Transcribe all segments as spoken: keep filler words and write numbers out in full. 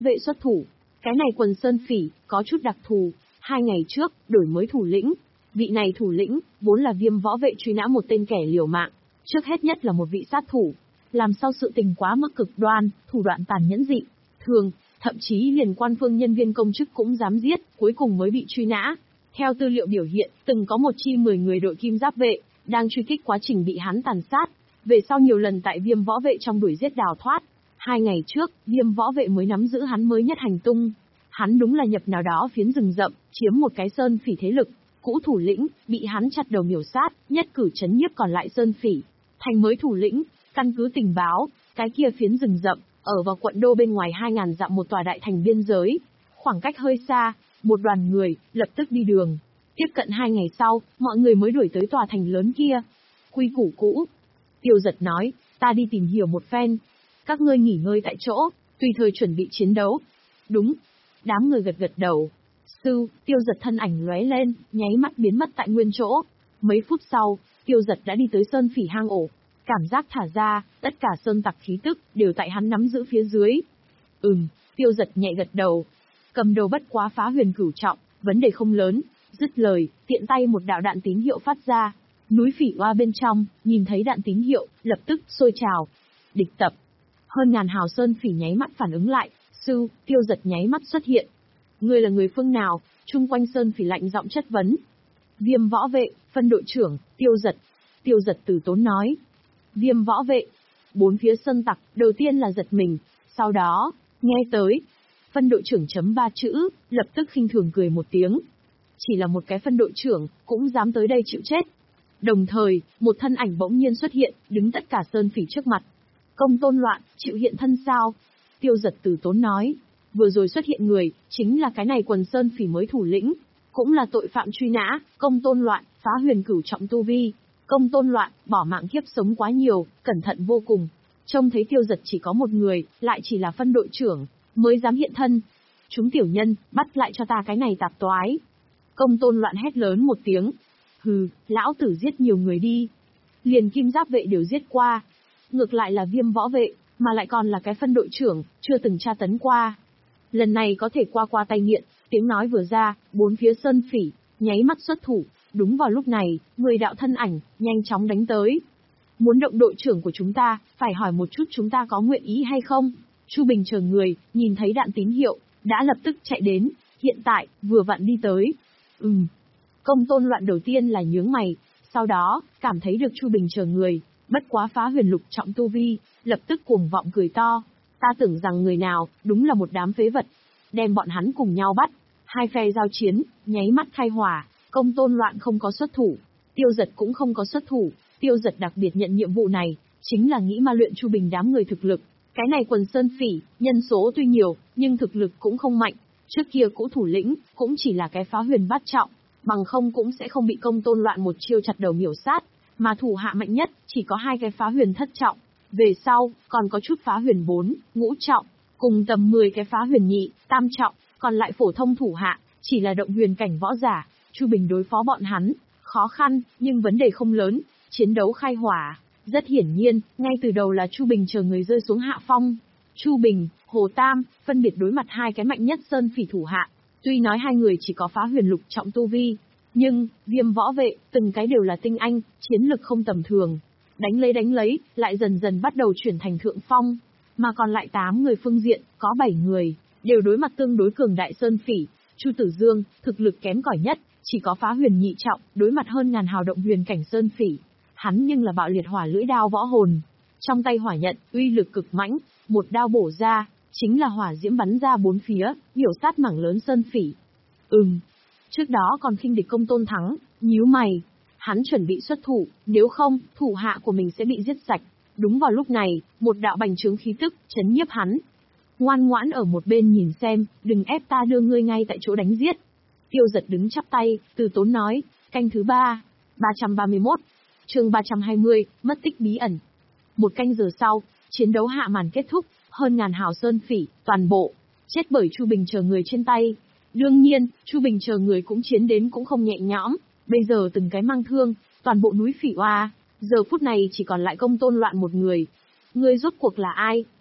vệ xuất thủ. Cái này quần sơn phỉ, có chút đặc thù, hai ngày trước, đổi mới thủ lĩnh. Vị này thủ lĩnh, vốn là Viêm võ vệ truy nã một tên kẻ liều mạng, trước hết nhất là một vị sát thủ. Làm sao sự tình quá mức cực đoan, thủ đoạn tàn nhẫn dị, thường, thậm chí liền quan phương nhân viên công chức cũng dám giết, cuối cùng mới bị truy nã. Theo tư liệu biểu hiện, từng có một chi mười người đội kim giáp vệ, đang truy kích quá trình bị hắn tàn sát. Về sau nhiều lần tại Viêm võ vệ trong đuổi giết đào thoát. Hai ngày trước, Viêm võ vệ mới nắm giữ hắn mới nhất hành tung. Hắn đúng là nhập nào đó phiến rừng rậm, chiếm một cái sơn phỉ thế lực. Cũ thủ lĩnh, bị hắn chặt đầu miểu sát, nhất cử chấn nhiếp còn lại sơn phỉ. Thành mới thủ lĩnh, căn cứ tình báo, cái kia phiến rừng rậm, ở vào quận đô bên ngoài hai ngàn dặm một tòa đại thành biên giới. Khoảng cách hơi xa, một đoàn người, lập tức đi đường. Tiếp cận hai ngày sau, mọi người mới đuổi tới tòa thành lớn kia. Quy củ cũ. Tiêu Giật nói, ta đi tìm hiểu một phen. Các ngươi nghỉ ngơi tại chỗ, tùy thời chuẩn bị chiến đấu. Đúng. Đám người gật gật đầu. Sư, Tiêu Giật thân ảnh lóe lên, nháy mắt biến mất tại nguyên chỗ. Mấy phút sau, Tiêu Giật đã đi tới sơn phỉ hang ổ. Cảm giác thả ra, tất cả sơn tặc khí tức, đều tại hắn nắm giữ phía dưới. Ừm, Tiêu Giật nhẹ gật đầu. Cầm đầu bất quá phá huyền cửu trọng, vấn đề không lớn. Dứt lời, tiện tay một đạo đạn tín hiệu phát ra. Núi phỉ oa bên trong, nhìn thấy đạn tín hiệu, lập tức sôi trào. Địch tập. Hơn ngàn hào sơn phỉ nháy mắt phản ứng lại. Sư, Tiêu Giật nháy mắt xuất hiện. Ngươi là người phương nào? Trung quanh sơn phỉ lạnh giọng chất vấn. Viêm võ vệ, phân đội trưởng, Tiêu Giật. Tiêu Giật từ tốn nói. Viêm võ vệ. Bốn phía sơn tặc, đầu tiên là giật mình, sau đó, nghe tới. Phân đội trưởng chấm ba chữ, lập tức khinh thường cười một tiếng. Chỉ là một cái phân đội trưởng, cũng dám tới đây chịu chết. Đồng thời, một thân ảnh bỗng nhiên xuất hiện, đứng tất cả sơn phỉ trước mặt. Công Tôn Loạn, chịu hiện thân sao? Tiêu Giật từ tốn nói. Vừa rồi xuất hiện người, chính là cái này quần sơn phỉ mới thủ lĩnh. Cũng là tội phạm truy nã, Công Tôn Loạn, phá huyền cửu trọng tu vi. Công Tôn Loạn, bỏ mạng kiếp sống quá nhiều, cẩn thận vô cùng. Trông thấy Tiêu Giật chỉ có một người, lại chỉ là phân đội trưởng, mới dám hiện thân. Chúng tiểu nhân, bắt lại cho ta cái này tạp toái. Công Tôn Loạn hét lớn một tiếng. Hừ, lão tử giết nhiều người đi. Liền kim giáp vệ đều giết qua. Ngược lại là Viêm võ vệ, mà lại còn là cái phân đội trưởng, chưa từng tra tấn qua. Lần này có thể qua qua tay nghiện, tiếng nói vừa ra, bốn phía sơn phỉ, nháy mắt xuất thủ. Đúng vào lúc này, người đạo thân ảnh, nhanh chóng đánh tới. Muốn động đội trưởng của chúng ta, phải hỏi một chút chúng ta có nguyện ý hay không? Chu Bình chờ người, nhìn thấy đạn tín hiệu, đã lập tức chạy đến, hiện tại, vừa vặn đi tới. Ừm. Công Tôn Loạn đầu tiên là nhướng mày, sau đó, cảm thấy được Chu Bình chờ người, bất quá phá huyền lục trọng tu vi, lập tức cuồng vọng cười to. Ta tưởng rằng người nào, đúng là một đám phế vật. Đem bọn hắn cùng nhau bắt. Hai phe giao chiến, nháy mắt khai hỏa. Công Tôn Loạn không có xuất thủ, Tiêu Giật cũng không có xuất thủ. Tiêu Giật đặc biệt nhận nhiệm vụ này, chính là nghĩ ma luyện Chu Bình đám người thực lực. Cái này quần sơn phỉ, nhân số tuy nhiều, nhưng thực lực cũng không mạnh. Trước kia cũ thủ lĩnh, cũng chỉ là cái phá huyền bát trọng, bằng không cũng sẽ không bị Công Tôn Loạn một chiêu chặt đầu miểu sát. Mà thủ hạ mạnh nhất, chỉ có hai cái phá huyền thất trọng. Về sau, còn có chút phá huyền bốn, ngũ trọng, cùng tầm mười cái phá huyền nhị, tam trọng, còn lại phổ thông thủ hạ, chỉ là động huyền cảnh võ giả. Chu Bình đối phó bọn hắn, khó khăn, nhưng vấn đề không lớn, chiến đấu khai hỏa. Rất hiển nhiên, ngay từ đầu là Chu Bình chờ người rơi xuống hạ phong. Chu Bình, Hồ Tam, phân biệt đối mặt hai cái mạnh nhất sơn phỉ thủ hạ. Tuy nói hai người chỉ có phá huyền lục trọng tu vi, nhưng, Viêm võ vệ, từng cái đều là tinh anh, chiến lực không tầm thường. Đánh lấy đánh lấy, lại dần dần bắt đầu chuyển thành thượng phong. Mà còn lại tám người phương diện, có bảy người, đều đối mặt tương đối cường đại sơn phỉ. Chu Tử Dương, thực lực kém cỏi nhất, chỉ có phá huyền nhị trọng, đối mặt hơn ngàn hào động huyền cảnh sơn phỉ. Hắn nhưng là bạo liệt hỏa lưỡi đao võ hồn. Trong tay hỏa nhận, uy lực cực mãnh, một đao bổ ra, chính là hỏa diễm bắn ra bốn phía, miểu sát mảng lớn sơn phỉ. Ừm. Trước đó còn khinh địch Công Tôn Thắng, nhíu mày. Hắn chuẩn bị xuất thủ, nếu không, thủ hạ của mình sẽ bị giết sạch. Đúng vào lúc này, một đạo bành trướng khí tức, chấn nhiếp hắn. Ngoan ngoãn ở một bên nhìn xem, đừng ép ta đưa ngươi ngay tại chỗ đánh giết. Tiêu Giật đứng chắp tay, từ tốn nói, canh thứ ba, ba trăm ba mươi mốt, chương ba trăm hai mươi, mất tích bí ẩn. Một canh giờ sau, chiến đấu hạ màn kết thúc, hơn ngàn hào sơn phỉ, toàn bộ, chết bởi Chu Bình chờ người trên tay. Đương nhiên, Chu Bình chờ người cũng chiến đến cũng không nhẹ nhõm, bây giờ từng cái mang thương, toàn bộ núi phỉ oa, giờ phút này chỉ còn lại Công Tôn Loạn một người. Ngươi rốt cuộc là ai?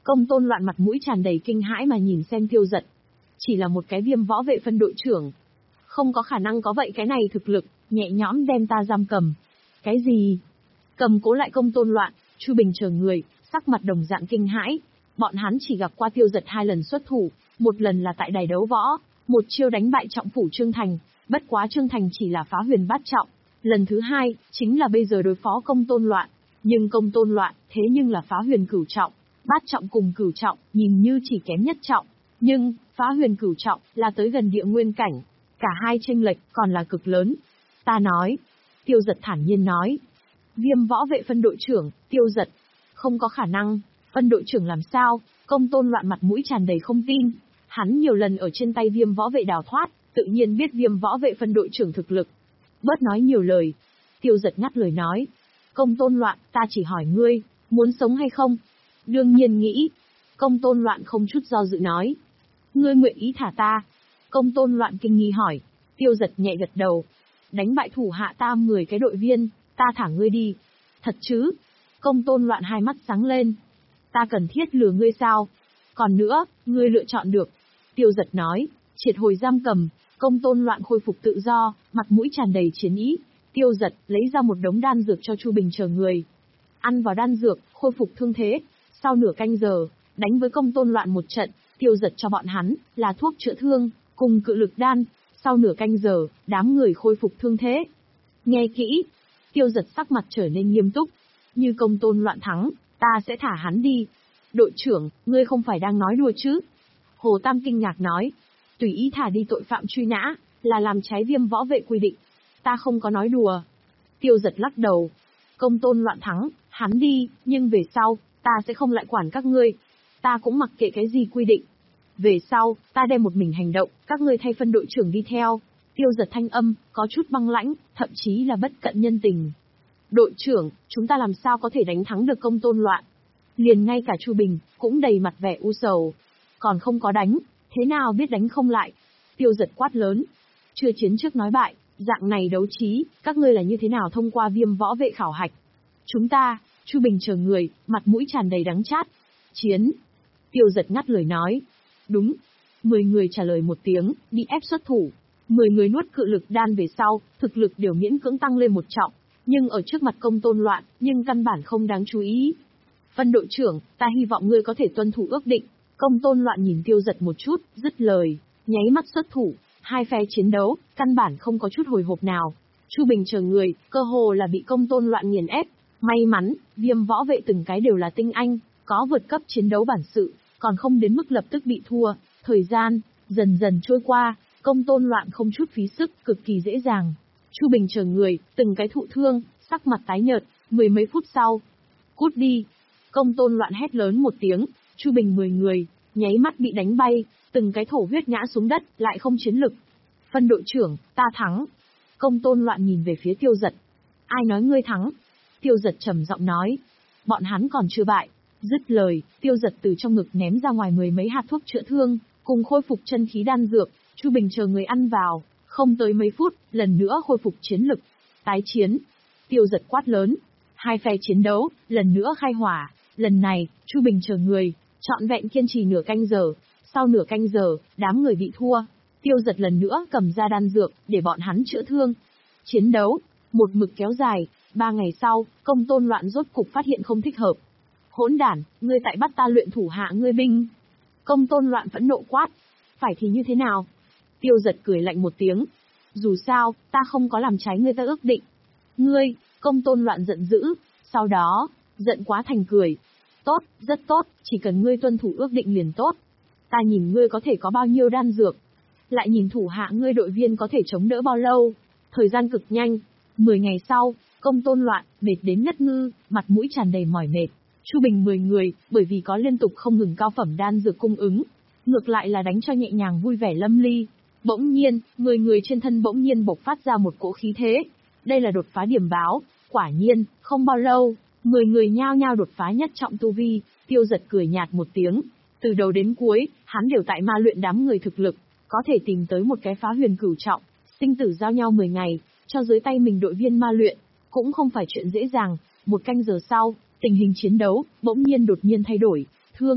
Công Tôn Loạn mặt mũi tràn đầy kinh hãi mà nhìn xem Tiêu Dật. Chỉ là một cái viêm võ vệ phân đội trưởng. Không có khả năng có vậy cái này thực lực, nhẹ nhõm đem ta giam cầm. Cái gì? Cầm cố lại Công Tôn Loạn, Chu Bình chờ người, sắc mặt đồng dạng kinh hãi. Bọn hắn chỉ gặp qua Tiêu Dật hai lần xuất thủ, một lần là tại đài đấu võ, một chiêu đánh bại trọng phủ Trương Thành, bất quá Trương Thành chỉ là phá huyền bát trọng. Lần thứ hai, chính là bây giờ đối phó Công Tôn Loạn, nhưng Công Tôn Loạn, thế nhưng là phá huyền cửu trọng, bát trọng cùng cửu trọng, nhìn như chỉ kém nhất trọng, nhưng, phá huyền cửu trọng, là tới gần địa nguyên cảnh, cả hai chênh lệch, còn là cực lớn. Ta nói, Tiêu Dật thản nhiên nói, Viêm võ vệ phân đội trưởng, Tiêu Dật, không có khả năng, phân đội trưởng làm sao? Công Tôn Loạn mặt mũi tràn đầy không tin, hắn nhiều lần ở trên tay Viêm võ vệ đào thoát, tự nhiên biết Viêm võ vệ phân đội trưởng thực lực. Bớt nói nhiều lời. Tiêu Dật ngắt lời nói, Công Tôn Loạn, ta chỉ hỏi ngươi, muốn sống hay không? Đương nhiên nghĩ. Công Tôn Loạn không chút do dự nói, ngươi nguyện ý thả ta? Công Tôn Loạn kinh nghi hỏi. Tiêu Dật nhẹ gật đầu, đánh bại thủ hạ ta mười cái đội viên, ta thả ngươi đi. Thật chứ? Công Tôn Loạn hai mắt sáng lên. Ta cần thiết lừa ngươi sao? Còn nữa, ngươi lựa chọn được. Tiêu Dật nói, triệt hồi giam cầm. Công Tôn Loạn khôi phục tự do, mặt mũi tràn đầy chiến ý. Tiêu Dật lấy ra một đống đan dược cho Chu Bình chờ người. Ăn vào đan dược, khôi phục thương thế. Sau nửa canh giờ, đánh với Công Tôn Loạn một trận, Tiêu Dật cho bọn hắn là thuốc chữa thương, cùng cự lực đan. Sau nửa canh giờ, đám người khôi phục thương thế. Nghe kỹ. Tiêu Dật sắc mặt trở nên nghiêm túc. Như Công Tôn Loạn thắng, ta sẽ thả hắn đi. Đội trưởng, ngươi không phải đang nói đùa chứ? Hồ Tam kinh ngạc nói. Tùy ý thả đi tội phạm truy nã, là làm trái Viêm võ vệ quy định. Ta không có nói đùa. Tiêu Dật lắc đầu. Công Tôn Loạn thắng, hắn đi, nhưng về sau, ta sẽ không lại quản các ngươi. Ta cũng mặc kệ cái gì quy định. Về sau, ta đem một mình hành động, các ngươi thay phân đội trưởng đi theo. Tiêu Dật thanh âm, có chút băng lãnh, thậm chí là bất cận nhân tình. Đội trưởng, chúng ta làm sao có thể đánh thắng được Công Tôn Loạn? Liền ngay cả Chu Bình, cũng đầy mặt vẻ u sầu. Còn không có đánh, thế nào biết đánh không lại? Tiêu Dật quát lớn. Chưa chiến trước nói bại, dạng này đấu trí, các ngươi là như thế nào thông qua Viêm võ vệ khảo hạch? Chúng ta, Chu Bình chờ người, mặt mũi tràn đầy đắng chát. Chiến. Tiêu Dật ngắt lời nói. Đúng. Mười người trả lời một tiếng, bị ép xuất thủ. Mười người nuốt cự lực đan về sau, thực lực đều miễn cưỡng tăng lên một trọng. Nhưng ở trước mặt Công Tôn Loạn, nhưng căn bản không đáng chú ý. Phân đội trưởng, ta hy vọng ngươi có thể tuân thủ ước định. Công Tôn Loạn nhìn Tiêu Dật một chút, dứt lời, nháy mắt xuất thủ. Hai phe chiến đấu, căn bản không có chút hồi hộp nào. Chu Bình chờ người, cơ hồ là bị Công Tôn Loạn nghiền ép. May mắn, Viêm võ vệ từng cái đều là tinh anh, có vượt cấp chiến đấu bản sự, còn không đến mức lập tức bị thua. Thời gian, dần dần trôi qua, Công Tôn Loạn không chút phí sức, cực kỳ dễ dàng. Chu Bình chờ người, từng cái thụ thương, sắc mặt tái nhợt, mười mấy phút sau. Cút đi. Công Tôn Loạn hét lớn một tiếng, Chu Bình mười người, nháy mắt bị đánh bay, từng cái thổ huyết ngã xuống đất, lại không chiến lực. Phân đội trưởng, ta thắng. Công Tôn Loạn nhìn về phía Tiêu Dật. Ai nói ngươi thắng? Tiêu Dật trầm giọng nói. Bọn hắn còn chưa bại. Dứt lời, Tiêu Dật từ trong ngực ném ra ngoài mười mấy hạt thuốc chữa thương, cùng khôi phục chân khí đan dược, Chu Bình chờ người ăn vào, không tới mấy phút, lần nữa khôi phục chiến lực. Tái chiến. Tiêu Dật quát lớn. Hai phe chiến đấu, lần nữa khai hỏa, lần này, Chu Bình chờ người, trọn vẹn kiên trì nửa canh giờ, sau nửa canh giờ, đám người bị thua. Tiêu Dật lần nữa cầm ra đan dược, để bọn hắn chữa thương. Chiến đấu, một mực kéo dài, ba ngày sau, Công Tôn Loạn rốt cục phát hiện không thích hợp. Hỗn đản, ngươi tại bắt ta luyện thủ hạ ngươi binh. Công Tôn Loạn phẫn nộ quát. Phải thì như thế nào? Tiêu Dật cười lạnh một tiếng. Dù sao, ta không có làm trái ngươi ta ước định. Ngươi, Công Tôn Loạn giận dữ, sau đó, giận quá thành cười. Tốt, rất tốt, chỉ cần ngươi tuân thủ ước định liền tốt. Ta nhìn ngươi có thể có bao nhiêu đan dược. Lại nhìn thủ hạ ngươi đội viên có thể chống đỡ bao lâu. Thời gian cực nhanh. Mười ngày sau, Công Tôn Loạn, mệt đến ngất ngư, mặt mũi tràn đầy mỏi mệt. Chu Bình mười người, bởi vì có liên tục không ngừng cao phẩm đan dược cung ứng. Ngược lại là đánh cho nhẹ nhàng vui vẻ lâm ly. Bỗng nhiên, mười người trên thân bỗng nhiên bộc phát ra một cỗ khí thế. Đây là đột phá điểm báo. Quả nhiên, không bao lâu, mười người nhao nhao đột phá nhất trọng tu vi. Tiêu Dật cười nhạt một tiếng. Từ đầu đến cuối, hắn đều tại ma luyện đám người thực lực. Có thể tìm tới một cái phá huyền cửu trọng, sinh tử giao nhau mười ngày, cho dưới tay mình đội viên ma luyện, cũng không phải chuyện dễ dàng. Một canh giờ sau, tình hình chiến đấu, bỗng nhiên đột nhiên thay đổi. Thương,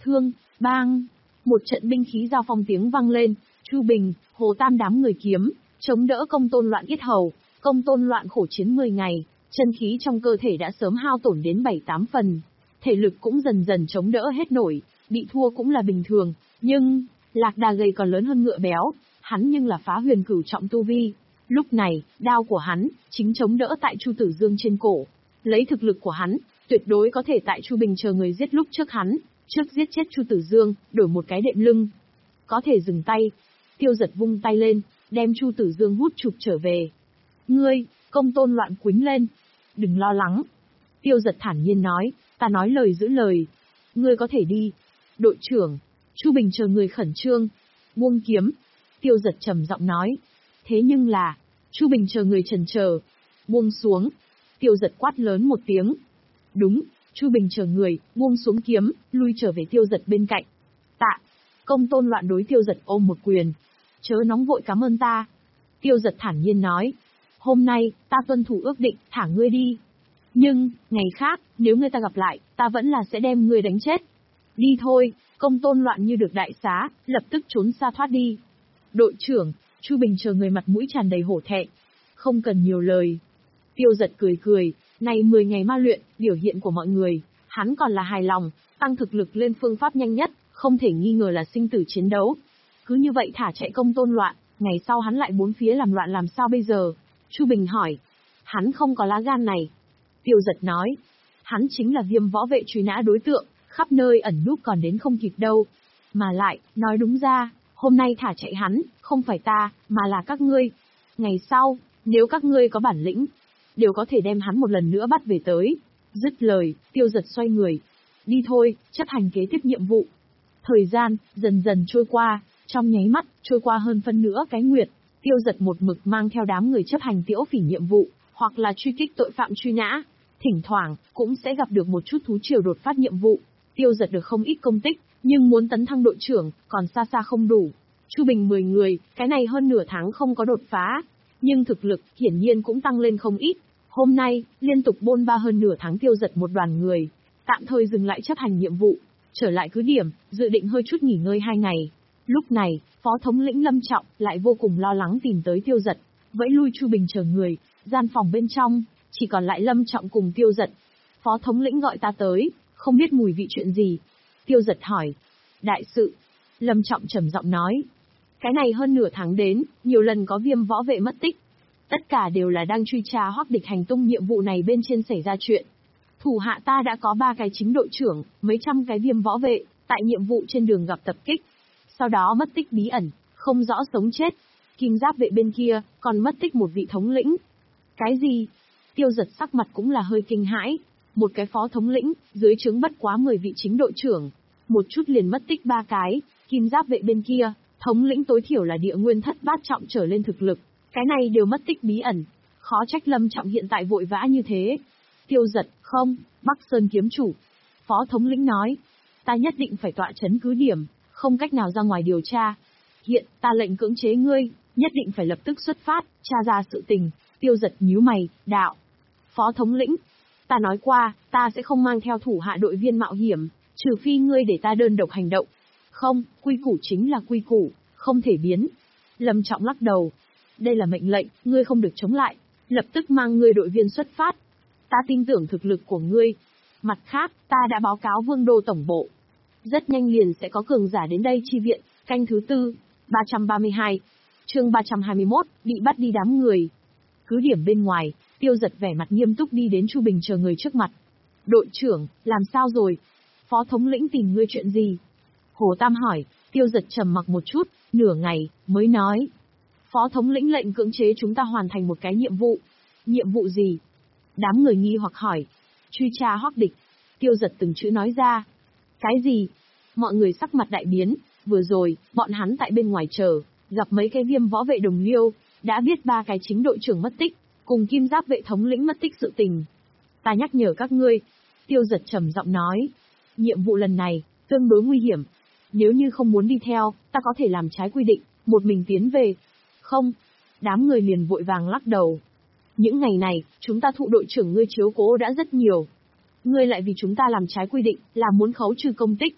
thương, bang. Một trận binh khí giao phong tiếng vang lên, Chu Bình, Hồ Tam đám người kiếm, chống đỡ Công Tôn Loạn yết hầu. Công Tôn Loạn khổ chiến mười ngày, chân khí trong cơ thể đã sớm hao tổn đến bảy tám phần. Thể lực cũng dần dần chống đỡ hết nổi, bị thua cũng là bình thường, nhưng, lạc đà gầy còn lớn hơn ngựa béo, hắn nhưng là phá huyền cửu trọng tu vi. Lúc này, đao của hắn, chính chống đỡ tại Chu Tử Dương trên cổ. Lấy thực lực của hắn, tuyệt đối có thể tại Chu Bình chờ người giết lúc trước hắn, trước giết chết Chu Tử Dương, đổi một cái đệm lưng. Có thể dừng tay. Tiêu Giật vung tay lên, đem Chu Tử Dương hút chụp trở về. Ngươi, Công Tôn Loạn quýnh lên. Đừng lo lắng. Tiêu Giật thản nhiên nói, ta nói lời giữ lời. Ngươi có thể đi. Đội trưởng, Chu Bình chờ người khẩn trương. Buông kiếm. Tiêu Giật trầm giọng nói. Thế nhưng là, Chu Bình chờ người chần chờ. Buông xuống. Tiêu Giật quát lớn một tiếng. Đúng, Chu Bình chờ người, buông xuống kiếm, lui trở về Tiêu Giật bên cạnh. Tạ. Công Tôn Loạn đối Tiêu Giật ôm một quyền. Chớ nóng vội cảm ơn ta. Tiêu Giật thản nhiên nói. Hôm nay, ta tuân thủ ước định, thả ngươi đi. Nhưng, ngày khác, nếu ngươi ta gặp lại, ta vẫn là sẽ đem ngươi đánh chết. Đi thôi. Công Tôn Loạn như được đại xá, lập tức trốn xa thoát đi. Đội trưởng, Chu Bình chờ người mặt mũi tràn đầy hổ thẹn. Không cần nhiều lời. Tiêu Giật cười cười, này mười ngày ma luyện, biểu hiện của mọi người, hắn còn là hài lòng, tăng thực lực lên phương pháp nhanh nhất, không thể nghi ngờ là sinh tử chiến đấu. Cứ như vậy thả chạy Công Tôn Loạn, ngày sau hắn lại bốn phía làm loạn làm sao bây giờ? Chu Bình hỏi. Hắn không có lá gan này. Tiêu Giật nói. Hắn chính là Viêm võ vệ truy nã đối tượng, khắp nơi ẩn núp còn đến không kịp đâu. Mà lại, nói đúng ra, hôm nay thả chạy hắn, không phải ta, mà là các ngươi. Ngày sau, nếu các ngươi có bản lĩnh, đều có thể đem hắn một lần nữa bắt về tới. Dứt lời, Tiêu Giật xoay người. Đi thôi, chấp hành kế tiếp nhiệm vụ. Thời gian, dần dần trôi qua, trong nháy mắt, trôi qua hơn phân nửa cái nguyệt. Tiêu Giật một mực mang theo đám người chấp hành tiễu phỉ nhiệm vụ, hoặc là truy kích tội phạm truy nã. Thỉnh thoảng, cũng sẽ gặp được một chút thú triều đột phát nhiệm vụ. Tiêu Giật được không ít công tích, nhưng muốn tấn thăng đội trưởng, còn xa xa không đủ. Chu Bình mười người, cái này hơn nửa tháng không có đột phá. Nhưng thực lực, hiển nhiên cũng tăng lên không ít. Hôm nay, liên tục bôn ba hơn nửa tháng Tiêu Giật một đoàn người, tạm thời dừng lại chấp hành nhiệm vụ, trở lại cứ điểm, dự định hơi chút nghỉ ngơi hai ngày. Lúc này, Phó thống lĩnh Lâm Trọng lại vô cùng lo lắng tìm tới Tiêu Giật, vẫy lui Chu Bình chờ người, gian phòng bên trong, chỉ còn lại Lâm Trọng cùng Tiêu Giật. Phó thống lĩnh gọi ta tới, không biết mùi vị chuyện gì. Tiêu Giật hỏi. Đại sự. Lâm Trọng trầm giọng nói. Cái này hơn nửa tháng đến, nhiều lần có Viêm võ vệ mất tích. Tất cả đều là đang truy tra Hoắc Địch hành tung nhiệm vụ này bên trên xảy ra chuyện. Thủ hạ ta đã có ba cái chính đội trưởng, mấy trăm cái Viêm võ vệ, tại nhiệm vụ trên đường gặp tập kích. Sau đó mất tích bí ẩn, không rõ sống chết. Kim giáp vệ bên kia, còn mất tích một vị thống lĩnh. Cái gì? Tiêu Giật sắc mặt cũng là hơi kinh hãi. Một cái phó thống lĩnh, dưới trướng bất quá mười vị chính đội trưởng. Một chút liền mất tích ba cái, kim giáp vệ bên kia, thống lĩnh tối thiểu là địa nguyên thất bát trọng trở lên thực lực. Cái này đều mất tích bí ẩn. Khó trách Lâm Trọng hiện tại vội vã như thế. Tiêu Giật, không, Bắc Sơn kiếm chủ. Phó thống lĩnh nói. Ta nhất định phải tọa trấn cứ điểm, không cách nào ra ngoài điều tra. Hiện, ta lệnh cưỡng chế ngươi, nhất định phải lập tức xuất phát, tra ra sự tình. Tiêu Giật nhíu mày, đạo. Phó thống lĩnh, ta nói qua, ta sẽ không mang theo thủ hạ đội viên mạo hiểm, trừ phi ngươi để ta đơn độc hành động. Không, quy củ chính là quy củ, không thể biến. Lâm Trọng lắc đầu. Đây là mệnh lệnh, ngươi không được chống lại, lập tức mang ngươi đội viên xuất phát. Ta tin tưởng thực lực của ngươi. Mặt khác, ta đã báo cáo Vương đô tổng bộ. Rất nhanh liền sẽ có cường giả đến đây chi viện, canh thứ tư, ba trăm ba mươi hai. Chương ba trăm hai mươi mốt, bị bắt đi đám người. Cứ điểm bên ngoài, Tiêu Giật vẻ mặt nghiêm túc đi đến Chu Bình chờ người trước mặt. Đội trưởng, làm sao rồi? Phó thống lĩnh tìm ngươi chuyện gì? Hồ Tam hỏi. Tiêu Giật trầm mặc một chút, nửa ngày, mới nói. Phó thống lĩnh lệnh cưỡng chế chúng ta hoàn thành một cái nhiệm vụ. Nhiệm vụ gì? Đám người nghi hoặc hỏi. Truy tra Hoắc Địch. Tiêu Giật từng chữ nói ra. Cái gì? Mọi người sắc mặt đại biến, vừa rồi, bọn hắn tại bên ngoài chờ, gặp mấy cái Viêm võ vệ đồng liêu, đã biết ba cái chính đội trưởng mất tích, cùng kim giáp vệ thống lĩnh mất tích sự tình. Ta nhắc nhở các ngươi. Tiêu Giật trầm giọng nói. Nhiệm vụ lần này, tương đối nguy hiểm. Nếu như không muốn đi theo, ta có thể làm trái quy định, một mình tiến về. Không. Đám người liền vội vàng lắc đầu. Những ngày này, chúng ta thụ đội trưởng ngươi chiếu cố đã rất nhiều. Ngươi lại vì chúng ta làm trái quy định, là muốn khấu trừ công tích.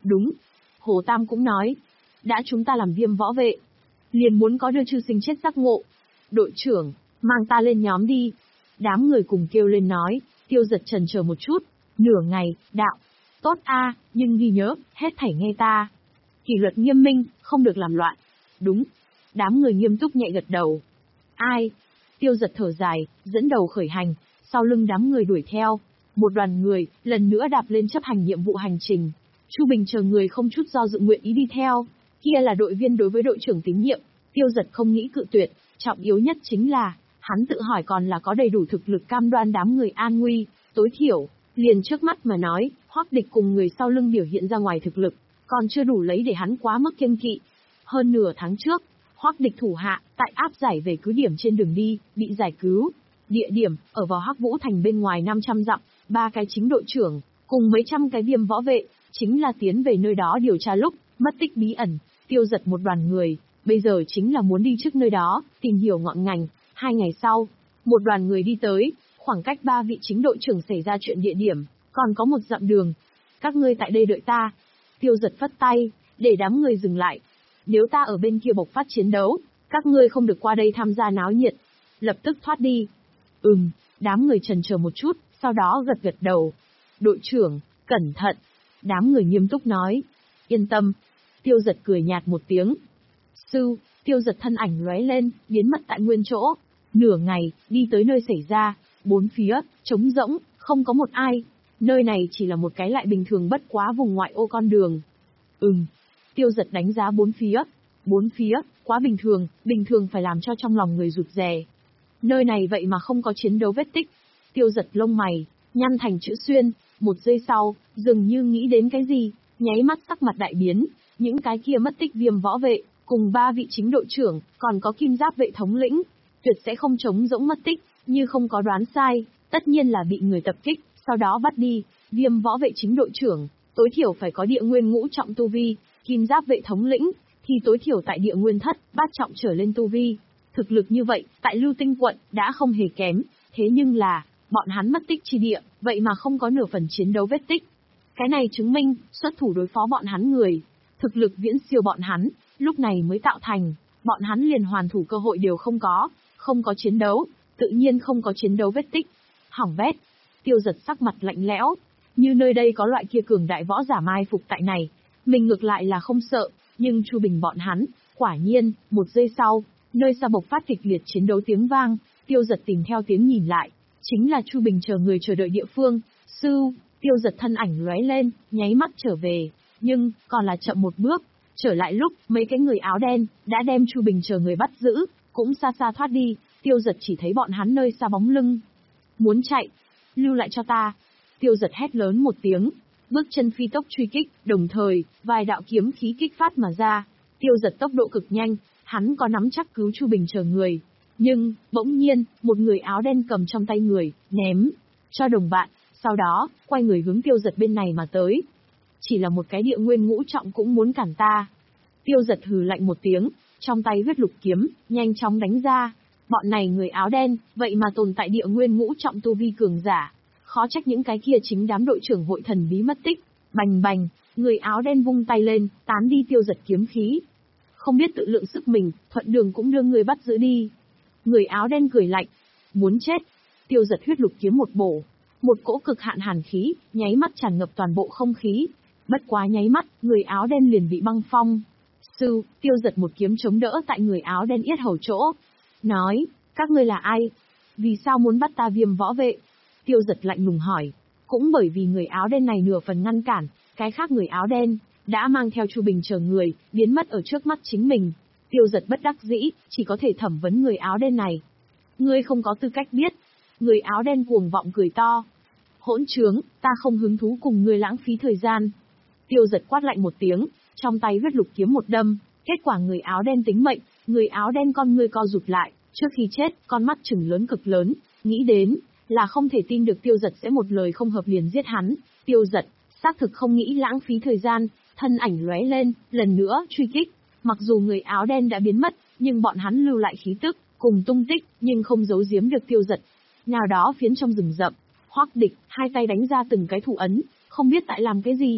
Đúng. Hồ Tam cũng nói. Đã chúng ta làm Viêm võ vệ, liền muốn có đưa chư sinh chết giác ngộ. Đội trưởng, mang ta lên nhóm đi. Đám người cùng kêu lên nói. Tiêu Giật chần chờ một chút. Nửa ngày, đạo. Tốt a, nhưng ghi nhớ, hết thảy nghe ta. Kỷ luật nghiêm minh, không được làm loạn. Đúng. Đám người nghiêm túc nhẹ gật đầu. Ai? Tiêu Giật thở dài, dẫn đầu khởi hành, sau lưng đám người đuổi theo. Một đoàn người, lần nữa đạp lên chấp hành nhiệm vụ hành trình. Chu Bình chờ người không chút do dự nguyện ý đi theo. Kia là đội viên đối với đội trưởng tín nhiệm, Tiêu Giật không nghĩ cự tuyệt, trọng yếu nhất chính là, hắn tự hỏi còn là có đầy đủ thực lực cam đoan đám người an nguy, tối thiểu, liền trước mắt mà nói, Hoắc Địch cùng người sau lưng biểu hiện ra ngoài thực lực, còn chưa đủ lấy để hắn quá mức kiêng kỵ. Hơn nửa tháng trước, Hoắc Địch thủ hạ, tại áp giải về cứ điểm trên đường đi, bị giải cứu. Địa điểm, ở vào Hắc Vũ Thành bên ngoài năm trăm dặm, ba cái chính đội trưởng, cùng mấy trăm cái Viêm võ vệ, chính là tiến về nơi đó điều tra lúc, mất tích bí ẩn, Tiêu Giật một đoàn người, bây giờ chính là muốn đi trước nơi đó, tìm hiểu ngọn ngành. Hai ngày sau, một đoàn người đi tới, khoảng cách ba vị chính đội trưởng xảy ra chuyện địa điểm, còn có một dặm đường. Các ngươi tại đây đợi ta. Tiêu Giật phất tay, để đám người dừng lại. Nếu ta ở bên kia bộc phát chiến đấu, các ngươi không được qua đây tham gia náo nhiệt. Lập tức thoát đi. Ừm, đám người chần chờ một chút, sau đó gật gật đầu. Đội trưởng, cẩn thận. Đám người nghiêm túc nói. Yên tâm. Tiêu Giật cười nhạt một tiếng. Sư, Tiêu Giật thân ảnh lóe lên, biến mất tại nguyên chỗ. Nửa ngày, đi tới nơi xảy ra, bốn phía, trống rỗng, không có một ai. Nơi này chỉ là một cái lại bình thường bất quá vùng ngoại ô con đường. Ừm. Tiêu Giật đánh giá bốn phía. Bốn phía, quá bình thường, bình thường phải làm cho trong lòng người rụt rè. Nơi này vậy mà không có chiến đấu vết tích. Tiêu Giật lông mày, nhăn thành chữ xuyên, một giây sau, dường như nghĩ đến cái gì, nháy mắt sắc mặt đại biến. Những cái kia mất tích Viêm võ vệ, cùng ba vị chính đội trưởng, còn có kim giáp vệ thống lĩnh, tuyệt sẽ không trống rỗng mất tích, như không có đoán sai, tất nhiên là bị người tập kích, sau đó bắt đi. Viêm võ vệ chính đội trưởng, tối thiểu phải có địa nguyên ngũ trọng tu vi, kim giáp vệ thống lĩnh, thì tối thiểu tại địa nguyên thất, bát trọng trở lên tu vi. Thực lực như vậy, tại Lưu Tinh quận, đã không hề kém, thế nhưng là, bọn hắn mất tích chi địa, vậy mà không có nửa phần chiến đấu vết tích. Cái này chứng minh, xuất thủ đối phó bọn hắn người, thực lực viễn siêu bọn hắn, lúc này mới tạo thành, bọn hắn liền hoàn thủ cơ hội đều không có, không có chiến đấu, tự nhiên không có chiến đấu vết tích. Hỏng bét. Tiêu Giật sắc mặt lạnh lẽo, như nơi đây có loại kia cường đại võ giả mai phục tại này, mình ngược lại là không sợ, nhưng Chu Bình bọn hắn, quả nhiên, một giây sau, nơi xa bộc phát kịch liệt chiến đấu tiếng vang, Tiêu Giật tìm theo tiếng nhìn lại, chính là Chu Bình chờ người chờ đợi địa phương. Sư, Tiêu Giật thân ảnh lóe lên, nháy mắt trở về, nhưng còn là chậm một bước. Trở lại lúc, mấy cái người áo đen, đã đem Chu Bình chờ người bắt giữ, cũng xa xa thoát đi, Tiêu Giật chỉ thấy bọn hắn nơi xa bóng lưng. Muốn chạy, lưu lại cho ta. Tiêu Giật hét lớn một tiếng, bước chân phi tốc truy kích, đồng thời, vài đạo kiếm khí kích phát mà ra. Tiêu Giật tốc độ cực nhanh, hắn có nắm chắc cứu Chu Bình chờ người. Nhưng, bỗng nhiên, một người áo đen cầm trong tay người, ném, cho đồng bạn, sau đó, quay người hướng Tiêu Giật bên này mà tới. Chỉ là một cái địa nguyên ngũ trọng cũng muốn cản ta. Tiêu Giật hừ lạnh một tiếng, trong tay huyết lục kiếm, nhanh chóng đánh ra. Bọn này người áo đen, vậy mà tồn tại địa nguyên ngũ trọng tu vi cường giả. Khó trách những cái kia chính đám đội trưởng hội thần bí mất tích. Bành bành, người áo đen vung tay lên, tán đi Tiêu Giật kiếm khí. Không biết tự lượng sức mình, thuận đường cũng đưa người bắt giữ đi. Người áo đen cười lạnh. Muốn chết. Tiêu Giật huyết lục kiếm một bổ. Một cỗ cực hạn hàn khí, nháy mắt tràn ngập toàn bộ không khí. Bất quá nháy mắt, người áo đen liền bị băng phong. Sư, Tiêu Giật một kiếm chống đỡ tại người áo đen yết hầu chỗ. Nói, các ngươi là ai? Vì sao muốn bắt ta Viêm võ vệ? Tiêu Giật lạnh lùng hỏi. Cũng bởi vì người áo đen này nửa phần ngăn cản, cái khác người áo đen, đã mang theo Chu Bình chờ người, biến mất ở trước mắt chính mình. Tiêu Giật bất đắc dĩ, chỉ có thể thẩm vấn người áo đen này. Ngươi không có tư cách biết. Người áo đen cuồng vọng cười to. Hỗn trướng, ta không hứng thú cùng ngươi lãng phí thời gian. Tiêu Giật quát lạnh một tiếng, trong tay huyết lục kiếm một đâm, kết quả người áo đen tính mệnh, người áo đen con ngươi co rụt lại, trước khi chết, con mắt trừng lớn cực lớn, nghĩ đến, là không thể tin được Tiêu Giật sẽ một lời không hợp liền giết hắn. Tiêu Giật, xác thực không nghĩ lãng phí thời gian, thân ảnh lóe lên, lần nữa truy kích, mặc dù người áo đen đã biến mất, nhưng bọn hắn lưu lại khí tức, cùng tung tích, nhưng không giấu giếm được Tiêu Giật. Nào đó phiến trong rừng rậm, Hoắc Địch, hai tay đánh ra từng cái thủ ấn, không biết tại làm cái gì.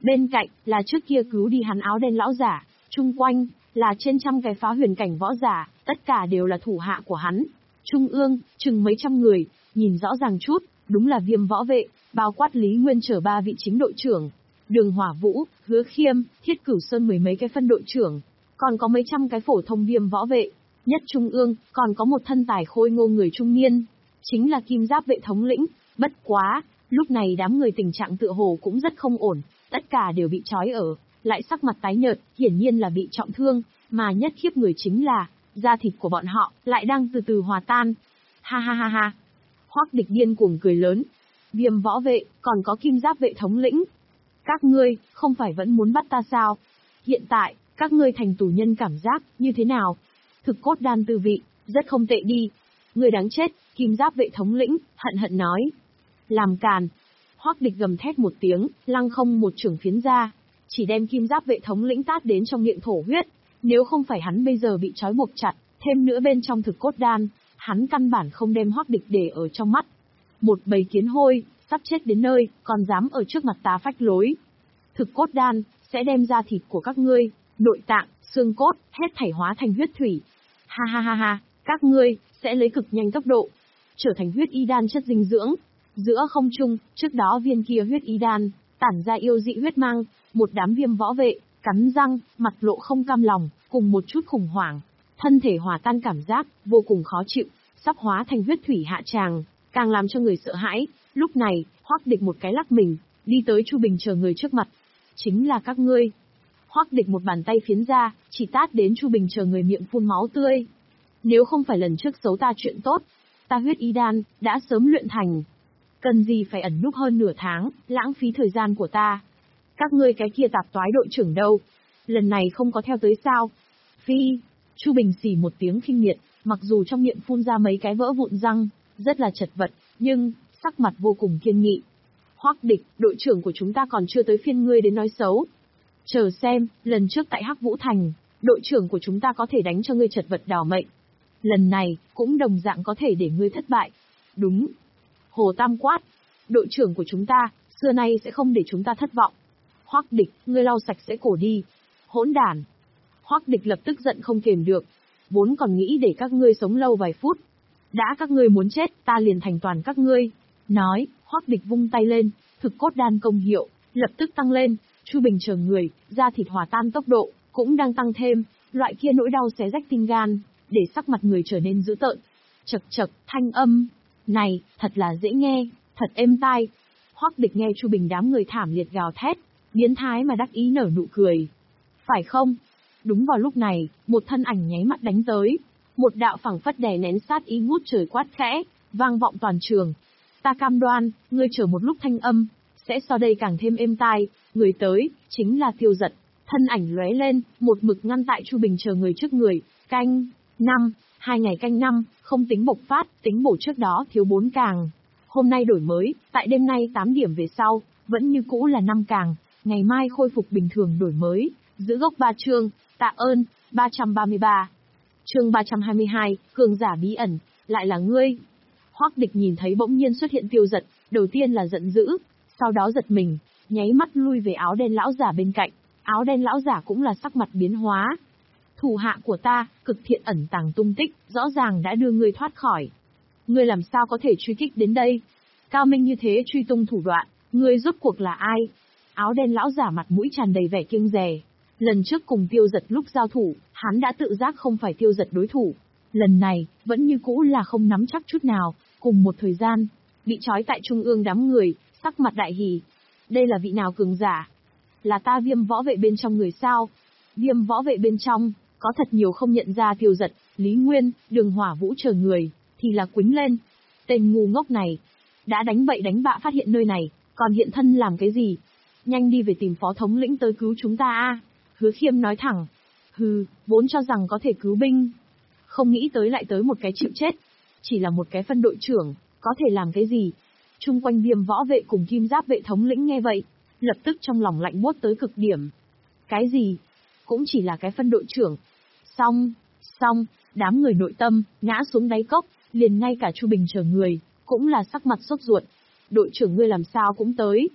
Bên cạnh, là trước kia cứu đi hắn áo đen lão giả, chung quanh, là trên trăm cái phá huyền cảnh võ giả, tất cả đều là thủ hạ của hắn. Trung ương, chừng mấy trăm người, nhìn rõ ràng chút, đúng là Viêm võ vệ, bao quát Lý Nguyên trở ba vị chính đội trưởng. Đường Hỏa Vũ, Hứa Khiêm, Thiết Cửu Sơn mười mấy cái phân đội trưởng, còn có mấy trăm cái phổ thông Viêm võ vệ. Nhất trung ương, còn có một thân tài khôi ngô người trung niên, chính là Kim Giáp vệ thống lĩnh. Bất quá, lúc này đám người tình trạng tựa hồ cũng rất không ổn, tất cả đều bị trói ở, lại sắc mặt tái nhợt, hiển nhiên là bị trọng thương, mà nhất khiếp người chính là, da thịt của bọn họ, lại đang từ từ hòa tan. Ha ha ha ha. Hoắc Địch điên cuồng cười lớn. Viêm võ vệ, còn có Kim Giáp vệ thống lĩnh. Các ngươi, không phải vẫn muốn bắt ta sao? Hiện tại, các ngươi thành tù nhân cảm giác, như thế nào? Thực cốt đan tư vị, rất không tệ đi. Người đáng chết, Kim Giáp vệ thống lĩnh, hận hận nói. Làm càn. Hoắc Địch gầm thét một tiếng, lăng không một chưởng phiến ra, chỉ đem Kim Giáp vệ thống lĩnh tát đến trong miệng thổ huyết. Nếu không phải hắn bây giờ bị trói buộc chặt, thêm nữa bên trong thực cốt đan, hắn căn bản không đem Hoắc Địch để ở trong mắt. Một bầy kiến hôi, sắp chết đến nơi, còn dám ở trước mặt ta phách lối. Thực cốt đan, sẽ đem ra thịt của các ngươi, nội tạng, xương cốt, hết thảy hóa thành huyết thủy. Ha ha ha ha, các ngươi, sẽ lấy cực nhanh tốc độ, trở thành huyết y đan chất dinh dưỡng. Giữa không trung, trước đó viên kia huyết y đan, tản ra yêu dị huyết mang, một đám Viêm võ vệ, cắn răng, mặt lộ không cam lòng, cùng một chút khủng hoảng. Thân thể hòa tan cảm giác, vô cùng khó chịu, sắp hóa thành huyết thủy hạ tràng, càng làm cho người sợ hãi. Lúc này, Hoắc Địch một cái lắc mình, đi tới Chu Bình chờ người trước mặt. Chính là các ngươi. Hoắc Địch một bàn tay phiến ra, chỉ tát đến Chu Bình chờ người miệng phun máu tươi. Nếu không phải lần trước xấu ta chuyện tốt, ta huyết y đan, đã sớm luyện thành. Cần gì phải ẩn núp hơn nửa tháng, lãng phí thời gian của ta. Các ngươi cái kia tạp toái đội trưởng đâu? Lần này không có theo tới sao? Phi. Chu Bình xì một tiếng khinh miệt, mặc dù trong miệng phun ra mấy cái vỡ vụn răng, rất là chật vật, nhưng, sắc mặt vô cùng kiên nghị. Hoắc Địch, đội trưởng của chúng ta còn chưa tới phiên ngươi đến nói xấu. Chờ xem, lần trước tại Hắc Vũ Thành, đội trưởng của chúng ta có thể đánh cho ngươi chật vật đỏ mệnh. Lần này, cũng đồng dạng có thể để ngươi thất bại. Đúng. Hồ Tam quát. Đội trưởng của chúng ta, xưa nay sẽ không để chúng ta thất vọng. Hoắc Địch, ngươi lau sạch sẽ cổ đi. Hỗn đản. Hoắc Địch lập tức giận không kềm được. Vốn còn nghĩ để các ngươi sống lâu vài phút. Đã các ngươi muốn chết, ta liền thành toàn các ngươi. Nói, Hoắc Địch vung tay lên, thực cốt đan công hiệu, lập tức tăng lên. Chu Bình chờ người, da thịt hòa tan tốc độ, cũng đang tăng thêm. Loại kia nỗi đau xé rách tim gan, để sắc mặt người trở nên dữ tợn. Chậc chậc, thanh âm. Này, thật là dễ nghe, thật êm tai. Hoắc Địch nghe Chu Bình đám người thảm liệt gào thét, biến thái mà đắc ý nở nụ cười. Phải không? Đúng vào lúc này, một thân ảnh nháy mắt đánh tới. Một đạo phẳng phất đè nén sát ý ngút trời quát khẽ, vang vọng toàn trường. Ta cam đoan, ngươi chờ một lúc thanh âm, sẽ so đây càng thêm êm tai. Người tới, chính là Tiêu Dật. Thân ảnh lóe lên, một mực ngăn tại Chu Bình chờ người trước người. Canh, năm, hai ngày canh năm, không tính bộc phát, tính bổ trước đó thiếu bốn càng. Hôm nay đổi mới, tại đêm nay tám điểm về sau, vẫn như cũ là năm càng. Ngày mai khôi phục bình thường đổi mới, giữ gốc ba chương, tạ ơn, ba trăm ba mươi ba. Chương ba trăm hai mươi hai, cường giả bí ẩn, lại là ngươi. Hoắc Địch nhìn thấy bỗng nhiên xuất hiện Tiêu Dật, đầu tiên là giận dữ, sau đó giật mình, nháy mắt lui về áo đen lão giả bên cạnh. Áo đen lão giả cũng là sắc mặt biến hóa. Thủ hạ của ta, cực thiện ẩn tàng tung tích, rõ ràng đã đưa ngươi thoát khỏi. Ngươi làm sao có thể truy kích đến đây? Cao minh như thế truy tung thủ đoạn, ngươi rốt cuộc là ai? Áo đen lão giả mặt mũi tràn đầy vẻ kiêng dè. Lần trước cùng Tiêu Dật lúc giao thủ, hắn đã tự giác không phải Tiêu Dật đối thủ. Lần này, vẫn như cũ là không nắm chắc chút nào, cùng một thời gian, bị trói tại trung ương đám người, sắc mặt đại hỉ. Đây là vị nào cường giả? Là ta Viêm võ vệ bên trong người sao? Viêm võ vệ bên trong, có thật nhiều không nhận ra Tiêu Dật, Lý Nguyên, Đường Hỏa Vũ chờ người, thì là quýnh lên. Tên ngu ngốc này, đã đánh bậy đánh bạ phát hiện nơi này, còn hiện thân làm cái gì? Nhanh đi về tìm phó thống lĩnh tới cứu chúng ta a. Hứa Khiêm nói thẳng. Hừ, vốn cho rằng có thể cứu binh. Không nghĩ tới lại tới một cái chịu chết. Chỉ là một cái phân đội trưởng, có thể làm cái gì? Trung quanh Viêm võ vệ cùng Kim Giáp vệ thống lĩnh nghe vậy, lập tức trong lòng lạnh buốt tới cực điểm. Cái gì? Cũng chỉ là cái phân đội trưởng. Xong, xong, đám người nội tâm, ngã xuống đáy cốc, liền ngay cả Chu Bình chờ người, cũng là sắc mặt sốt ruột. Đội trưởng ngươi làm sao cũng tới?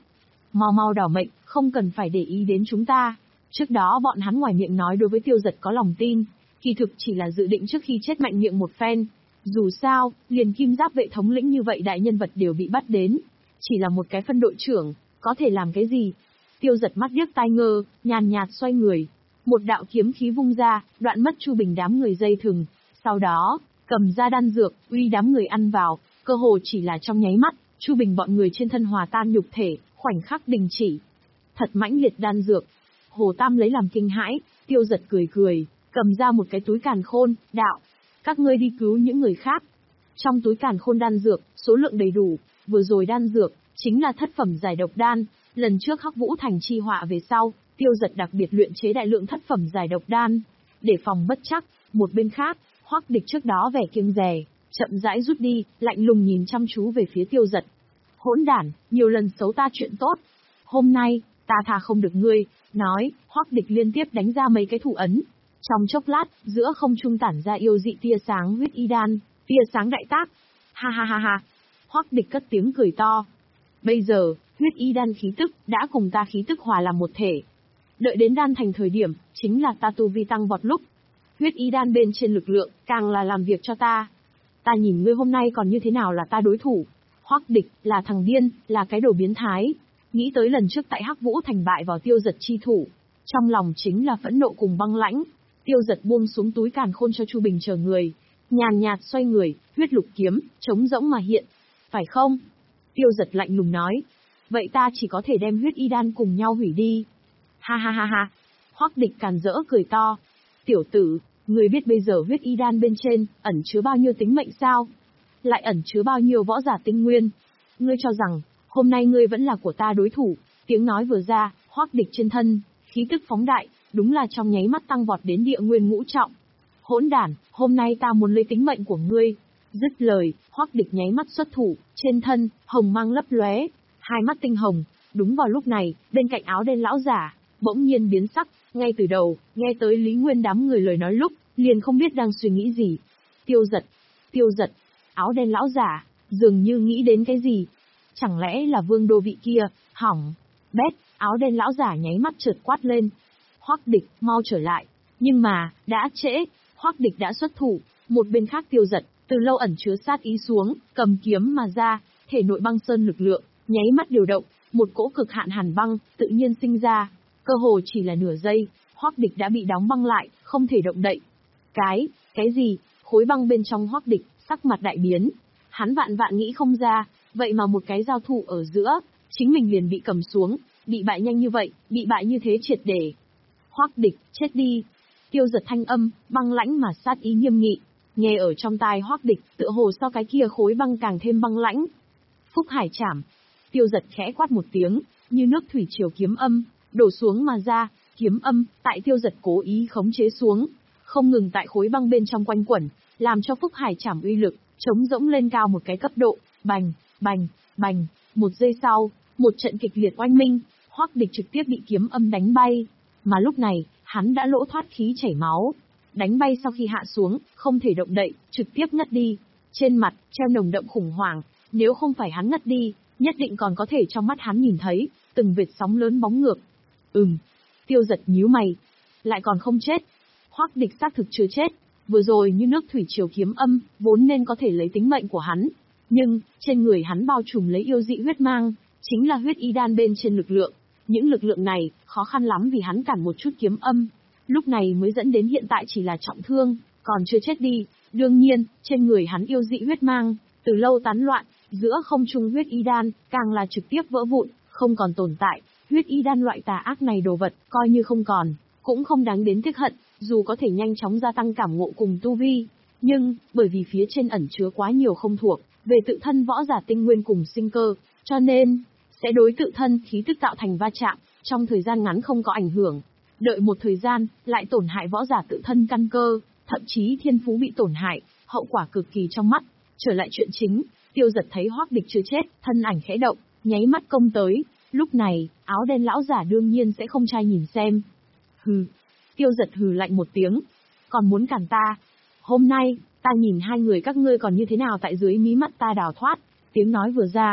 Mau mau đảo mệnh, không cần phải để ý đến chúng ta. Trước đó bọn hắn ngoài miệng nói đối với Tiêu Giật có lòng tin, kỳ thực chỉ là dự định trước khi chết mạnh miệng một phen. Dù sao, liền kim giáp vệ thống lĩnh như vậy đại nhân vật đều bị bắt đến. Chỉ là một cái phân đội trưởng, có thể làm cái gì? Tiêu Giật mắt điếc tai ngơ, nhàn nhạt xoay người. Một đạo kiếm khí vung ra, đoạn mất Chu Bình đám người dây thừng. Sau đó, cầm ra đan dược, uy đám người ăn vào, cơ hồ chỉ là trong nháy mắt, Chu Bình bọn người trên thân hòa tan nhục thể, khoảnh khắc đình chỉ. Thật mãnh liệt đan dược. Hồ Tam lấy làm kinh hãi, Tiêu Giật cười cười, cầm ra một cái túi càn khôn, đạo. Các ngươi đi cứu những người khác. Trong túi càn khôn đan dược, số lượng đầy đủ, vừa rồi đan dược, chính là thất phẩm giải độc đan. Lần trước Hắc Vũ Thành chi họa về sau, Tiêu Giật đặc biệt luyện chế đại lượng thất phẩm giải độc đan. Để phòng bất chắc, một bên khác, Hoắc Địch trước đó vẻ kiêng dè, chậm rãi rút đi, lạnh lùng nhìn chăm chú về phía Tiêu Giật. Hỗn đản, nhiều lần xấu ta chuyện tốt. Hôm nay, ta tha không được ngươi, nói, Hoắc Địch liên tiếp đánh ra mấy cái thủ ấn. Trong chốc lát, giữa không trung tản ra yêu dị tia sáng huyết y đan, tia sáng đại tác. Ha ha ha ha. Hoắc Địch cất tiếng cười to. Bây giờ, huyết y đan khí tức đã cùng ta khí tức hòa làm một thể. Đợi đến đan thành thời điểm, chính là ta tu vi tăng vọt lúc. Huyết y đan bên trên lực lượng, càng là làm việc cho ta. Ta nhìn ngươi hôm nay còn như thế nào là ta đối thủ. Hoắc Địch, là thằng điên, là cái đồ biến thái. Nghĩ tới lần trước tại Hắc Vũ Thành bại vào Tiêu Giật chi thủ. Trong lòng chính là phẫn nộ cùng băng lãnh. Tiêu Giật buông xuống túi càn khôn cho Chu Bình chờ người. Nhàn nhạt xoay người, huyết lục kiếm, trống rỗng mà hiện. Phải không? Tiêu Giật lạnh lùng nói. Vậy ta chỉ có thể đem huyết y đan cùng nhau hủy đi. Ha ha ha ha. Hoắc Địch càn rỡ cười to. Tiểu tử, ngươi biết bây giờ huyết y đan bên trên, ẩn chứa bao nhiêu tính mệnh sao? Lại ẩn chứa bao nhiêu võ giả tinh nguyên? Ngươi cho rằng, hôm nay ngươi vẫn là của ta đối thủ. Tiếng nói vừa ra, Hoắc Địch trên thân, khí tức phóng đại, đúng là trong nháy mắt tăng vọt đến địa nguyên ngũ trọng. Hỗn đản, hôm nay ta muốn lấy tính mệnh của ngươi. Dứt lời, Hoắc Địch nháy mắt xuất thủ, trên thân, hồng mang lấp lóe, hai mắt tinh hồng. Đúng vào lúc này, bên cạnh áo đen lão giả, bỗng nhiên biến sắc, ngay từ đầu, nghe tới Lý Nguyên đám người lời nói lúc, liền không biết đang suy nghĩ gì. Tiêu Giật, Tiêu Giật, áo đen lão giả, dường như nghĩ đến cái gì. Chẳng lẽ là vương đô vị kia, hỏng, bét, áo đen lão giả nháy mắt chợt quát lên. Hoắc Địch, mau trở lại. Nhưng mà, đã trễ, Hoắc Địch đã xuất thủ, một bên khác Tiêu Giật, từ lâu ẩn chứa sát ý xuống, cầm kiếm mà ra, thể nội băng sơn lực lượng, nháy mắt điều động, một cỗ cực hạn hàn băng, tự nhiên sinh ra. Cơ hồ chỉ là nửa giây, Hoắc Địch đã bị đóng băng lại, không thể động đậy. Cái, cái gì? Khối băng bên trong Hoắc Địch, sắc mặt đại biến. Hắn vạn vạn nghĩ không ra, vậy mà một cái giao thủ ở giữa, chính mình liền bị cầm xuống, bị bại nhanh như vậy, bị bại như thế triệt để. Hoắc Địch, chết đi. Tiêu Giật thanh âm, băng lãnh mà sát ý nghiêm nghị, nghe ở trong tai Hoắc Địch, tựa hồ so cái kia khối băng càng thêm băng lãnh. Phúc Hải Trảm. Tiêu Giật khẽ quát một tiếng, như nước thủy triều kiếm âm, đổ xuống mà ra, kiếm âm, tại Tiêu Giật cố ý khống chế xuống, không ngừng tại khối băng bên trong quanh quẩn, làm cho Phúc Hải Trảm uy lực, chống rỗng lên cao một cái cấp độ, bành, bành, bành, một giây sau, một trận kịch liệt oanh minh, Hoắc Địch trực tiếp bị kiếm âm đánh bay, mà lúc này, hắn đã lỗ thoát khí chảy máu, đánh bay sau khi hạ xuống, không thể động đậy, trực tiếp ngất đi, trên mặt, treo nồng đậm khủng hoảng, nếu không phải hắn ngất đi, nhất định còn có thể trong mắt hắn nhìn thấy, từng vệt sóng lớn bóng ngược. Ừm, Tiêu Giật nhíu mày, lại còn không chết. Hoắc Địch xác thực chưa chết, vừa rồi như nước thủy triều kiếm âm, vốn nên có thể lấy tính mệnh của hắn. Nhưng, trên người hắn bao trùm lấy yêu dị huyết mang, chính là huyết y đan bên trên lực lượng. Những lực lượng này, khó khăn lắm vì hắn cản một chút kiếm âm. Lúc này mới dẫn đến hiện tại chỉ là trọng thương, còn chưa chết đi. Đương nhiên, trên người hắn yêu dị huyết mang, từ lâu tán loạn, giữa không trung huyết y đan, càng là trực tiếp vỡ vụn, không còn tồn tại. Huyết y đan loại tà ác này đồ vật, coi như không còn, cũng không đáng đến tiếc hận, dù có thể nhanh chóng gia tăng cảm ngộ cùng tu vi. Nhưng, bởi vì phía trên ẩn chứa quá nhiều không thuộc, về tự thân võ giả tinh nguyên cùng sinh cơ, cho nên, sẽ đối tự thân khí tức tạo thành va chạm, trong thời gian ngắn không có ảnh hưởng. Đợi một thời gian, lại tổn hại võ giả tự thân căn cơ, thậm chí thiên phú bị tổn hại, hậu quả cực kỳ trong mắt. Trở lại chuyện chính, Tiêu Giật thấy Hoắc Địch chưa chết, thân ảnh khẽ động, nháy mắt công tới. Lúc này, áo đen lão giả đương nhiên sẽ không trai nhìn xem. Hừ. Tiêu Giật hừ lạnh một tiếng. Còn muốn cản ta? Hôm nay, ta nhìn hai người các ngươi còn như thế nào tại dưới mí mắt ta đào thoát. Tiếng nói vừa ra,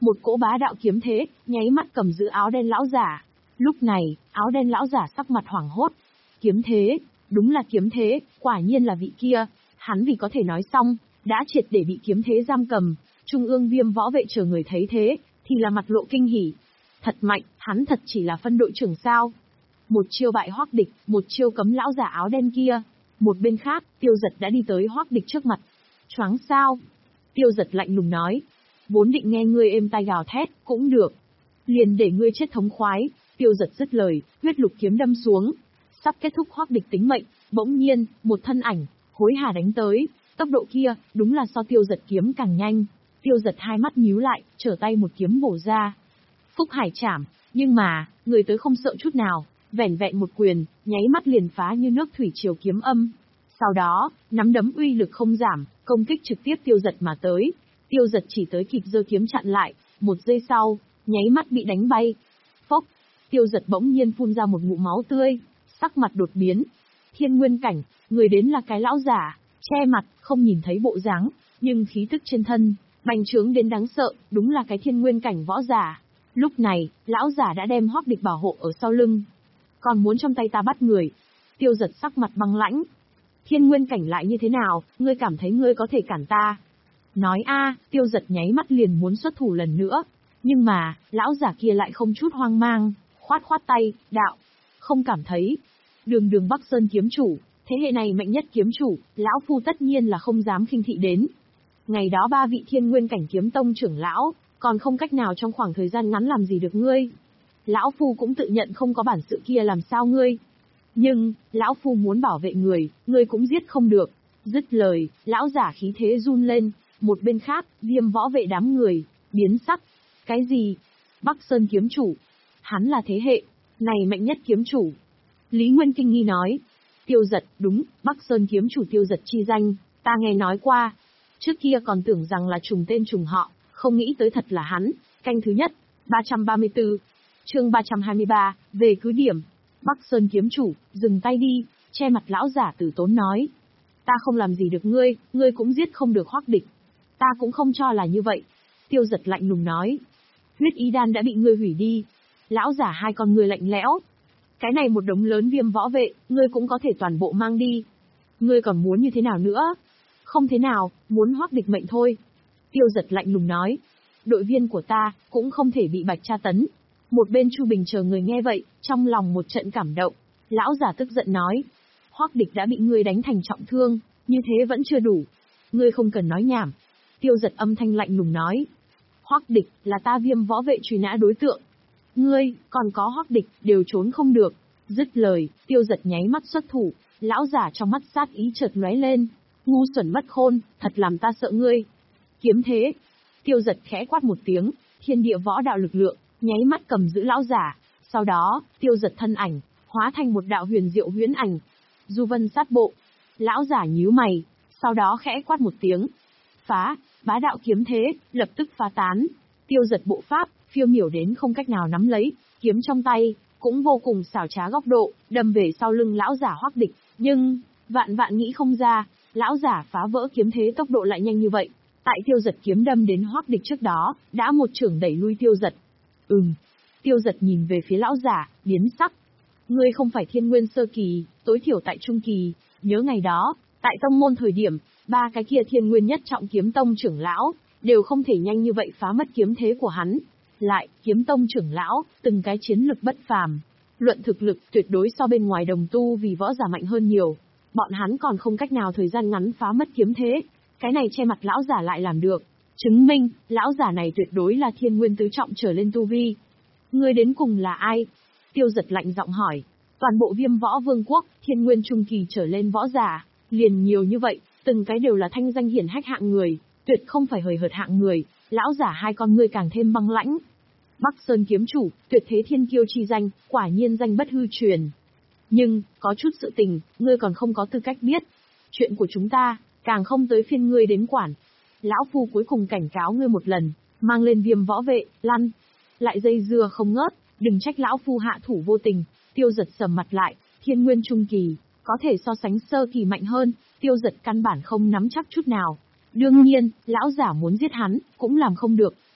Một cỗ bá đạo kiếm thế, nháy mắt cầm giữ áo đen lão giả. Lúc này, áo đen lão giả sắc mặt hoảng hốt. Kiếm thế, đúng là kiếm thế, quả nhiên là vị kia. Hắn vì có thể nói xong, đã triệt để bị kiếm thế giam cầm. Trung ương Viêm võ vệ chờ người thấy thế, thì là mặt lộ kinh hỉ. Thật mạnh, hắn thật chỉ là phân đội trưởng sao. Một chiêu bại Hoắc Địch, một chiêu cấm lão giả áo đen kia. Một bên khác, Tiêu Dật đã đi tới Hoắc Địch trước mặt. Choáng sao? Tiêu Dật lạnh lùng nói. Vốn định nghe ngươi êm tai gào thét, cũng được. Liền để ngươi chết thống khoái. Tiêu Dật dứt lời, huyết lục kiếm đâm xuống. Sắp kết thúc Hoắc Địch tính mệnh, bỗng nhiên, một thân ảnh, hối hả đánh tới. Tốc độ kia, đúng là so Tiêu Dật kiếm càng nhanh. Tiêu Dật hai mắt nhíu lại, trở tay một kiếm bổ ra. Phúc Hải Trảm, nhưng mà, người tới không sợ chút nào, vẻn vẹn một quyền, nháy mắt liền phá như nước thủy triều kiếm âm. Sau đó, nắm đấm uy lực không giảm, công kích trực tiếp Tiêu Dật mà tới. Tiêu Dật chỉ tới kịp giơ kiếm chặn lại, một giây sau, nháy mắt bị đánh bay. Phốc, Tiêu Dật bỗng nhiên phun ra một ngụm máu tươi, sắc mặt đột biến. Thiên nguyên cảnh, người đến là cái lão giả, che mặt, không nhìn thấy bộ dáng, nhưng khí tức trên thân, bành trướng đến đáng sợ, đúng là cái thiên nguyên cảnh võ giả. Lúc này, lão giả đã đem Hoắc Địch bảo hộ ở sau lưng. Còn muốn trong tay ta bắt người. Tiêu Dật sắc mặt băng lãnh. Thiên nguyên cảnh lại như thế nào, ngươi cảm thấy ngươi có thể cản ta? Nói a, Tiêu Dật nháy mắt liền muốn xuất thủ lần nữa. Nhưng mà, lão giả kia lại không chút hoang mang, khoát khoát tay, đạo. Không cảm thấy. Đường đường Bắc Sơn kiếm chủ, thế hệ này mạnh nhất kiếm chủ, lão phu tất nhiên là không dám khinh thị đến. Ngày đó ba vị thiên nguyên cảnh kiếm tông trưởng lão, còn không cách nào trong khoảng thời gian ngắn làm gì được ngươi. Lão phu cũng tự nhận không có bản sự kia làm sao ngươi. Nhưng, lão phu muốn bảo vệ người, ngươi cũng giết không được. Dứt lời, lão giả khí thế run lên, một bên khác, Viêm võ vệ đám người, biến sắc. Cái gì? Bắc Sơn kiếm chủ. Hắn là thế hệ, này mạnh nhất kiếm chủ. Lý Nguyên kinh nghi nói. Tiêu Dật, đúng, Bắc Sơn kiếm chủ Tiêu Dật chi danh, ta nghe nói qua. Trước kia còn tưởng rằng là trùng tên trùng họ, không nghĩ tới thật là hắn. Canh thứ nhất, ba trăm ba mươi tư. Chương ba trăm hai mươi ba, về cứ điểm. Bắc Sơn kiếm chủ, dừng tay đi, che mặt lão giả Tử Tốn nói. Ta không làm gì được ngươi, ngươi cũng giết không được Hoắc Địch. Ta cũng không cho là như vậy. Tiêu Dật lạnh lùng nói. Huyết ý đan đã bị ngươi hủy đi. Lão giả hai con ngươi lạnh lẽo. Cái này một đống lớn Viêm võ vệ, ngươi cũng có thể toàn bộ mang đi. Ngươi còn muốn như thế nào nữa? Không thế nào, muốn Hoắc Địch mệnh thôi. Tiêu Dật lạnh lùng nói. Đội viên của ta, cũng không thể bị bạch tra tấn. Một bên Chu Bình chờ người nghe vậy, trong lòng một trận cảm động. Lão giả tức giận nói. Hoắc Địch đã bị ngươi đánh thành trọng thương, như thế vẫn chưa đủ. Ngươi không cần nói nhảm. Tiêu Dật âm thanh lạnh lùng nói. Hoắc Địch là ta Viêm võ vệ truy nã đối tượng. Ngươi, còn có Hoắc Địch, đều trốn không được. Dứt lời, Tiêu Dật nháy mắt xuất thủ, lão giả trong mắt sát ý chợt lóe lên. Ngu xuẩn mất khôn, thật làm ta sợ ngươi. Kiếm thế. Tiêu Dật khẽ quát một tiếng, thiên địa võ đạo lực lượng, nháy mắt cầm giữ lão giả. Sau đó, Tiêu Dật thân ảnh, hóa thành một đạo huyền diệu huyễn ảnh. Du vân sát bộ. Lão giả nhíu mày, sau đó khẽ quát một tiếng. Phá, bá đạo kiếm thế, lập tức phá tán. Tiêu Dật bộ pháp, phiêu miểu đến không cách nào nắm lấy, kiếm trong tay, cũng vô cùng xảo trá góc độ, đâm về sau lưng lão giả Hoắc Địch. Nhưng, vạn vạn nghĩ không ra, lão giả phá vỡ kiếm thế tốc độ lại nhanh như vậy. Tại Tiêu Dật kiếm đâm đến Hoắc Địch trước đó, đã một chưởng đẩy lui Tiêu Dật. Ừm. Tiêu Dật nhìn về phía lão giả, biến sắc. Ngươi không phải thiên nguyên sơ kỳ, tối thiểu tại trung kỳ, nhớ ngày đó, tại tông môn thời điểm, ba cái kia thiên nguyên nhất trọng kiếm tông trưởng lão, đều không thể nhanh như vậy phá mất kiếm thế của hắn. Lại, kiếm tông trưởng lão, từng cái chiến lực bất phàm. Luận thực lực tuyệt đối so bên ngoài đồng tu vì võ giả mạnh hơn nhiều. Bọn hắn còn không cách nào thời gian ngắn phá mất kiếm thế. Cái này che mặt lão giả lại làm được. Chứng minh, lão giả này tuyệt đối là thiên nguyên tứ trọng trở lên tu vi. Ngươi đến cùng là ai? Tiêu Dật lạnh giọng hỏi. Toàn bộ Viêm võ vương quốc, thiên nguyên trung kỳ trở lên võ giả, liền nhiều như vậy, từng cái đều là thanh danh hiển hách hạng người, tuyệt không phải hời hợt hạng người. Lão giả hai con ngươi càng thêm băng lãnh. Bắc Sơn kiếm chủ, tuyệt thế thiên kiêu chi danh, quả nhiên danh bất hư truyền. Nhưng, có chút sự tình, ngươi còn không có tư cách biết. Chuyện của chúng ta, càng không tới phiên ngươi đến quản. Lão phu cuối cùng cảnh cáo ngươi một lần, mang lên Viêm võ vệ, lăn. Lại dây dưa không ngớt, đừng trách lão phu hạ thủ vô tình. Tiêu Dật sầm mặt lại, thiên nguyên trung kỳ, có thể so sánh sơ kỳ mạnh hơn, Tiêu Dật căn bản không nắm chắc chút nào. Đương nhiên, lão giả muốn giết hắn, cũng làm không được,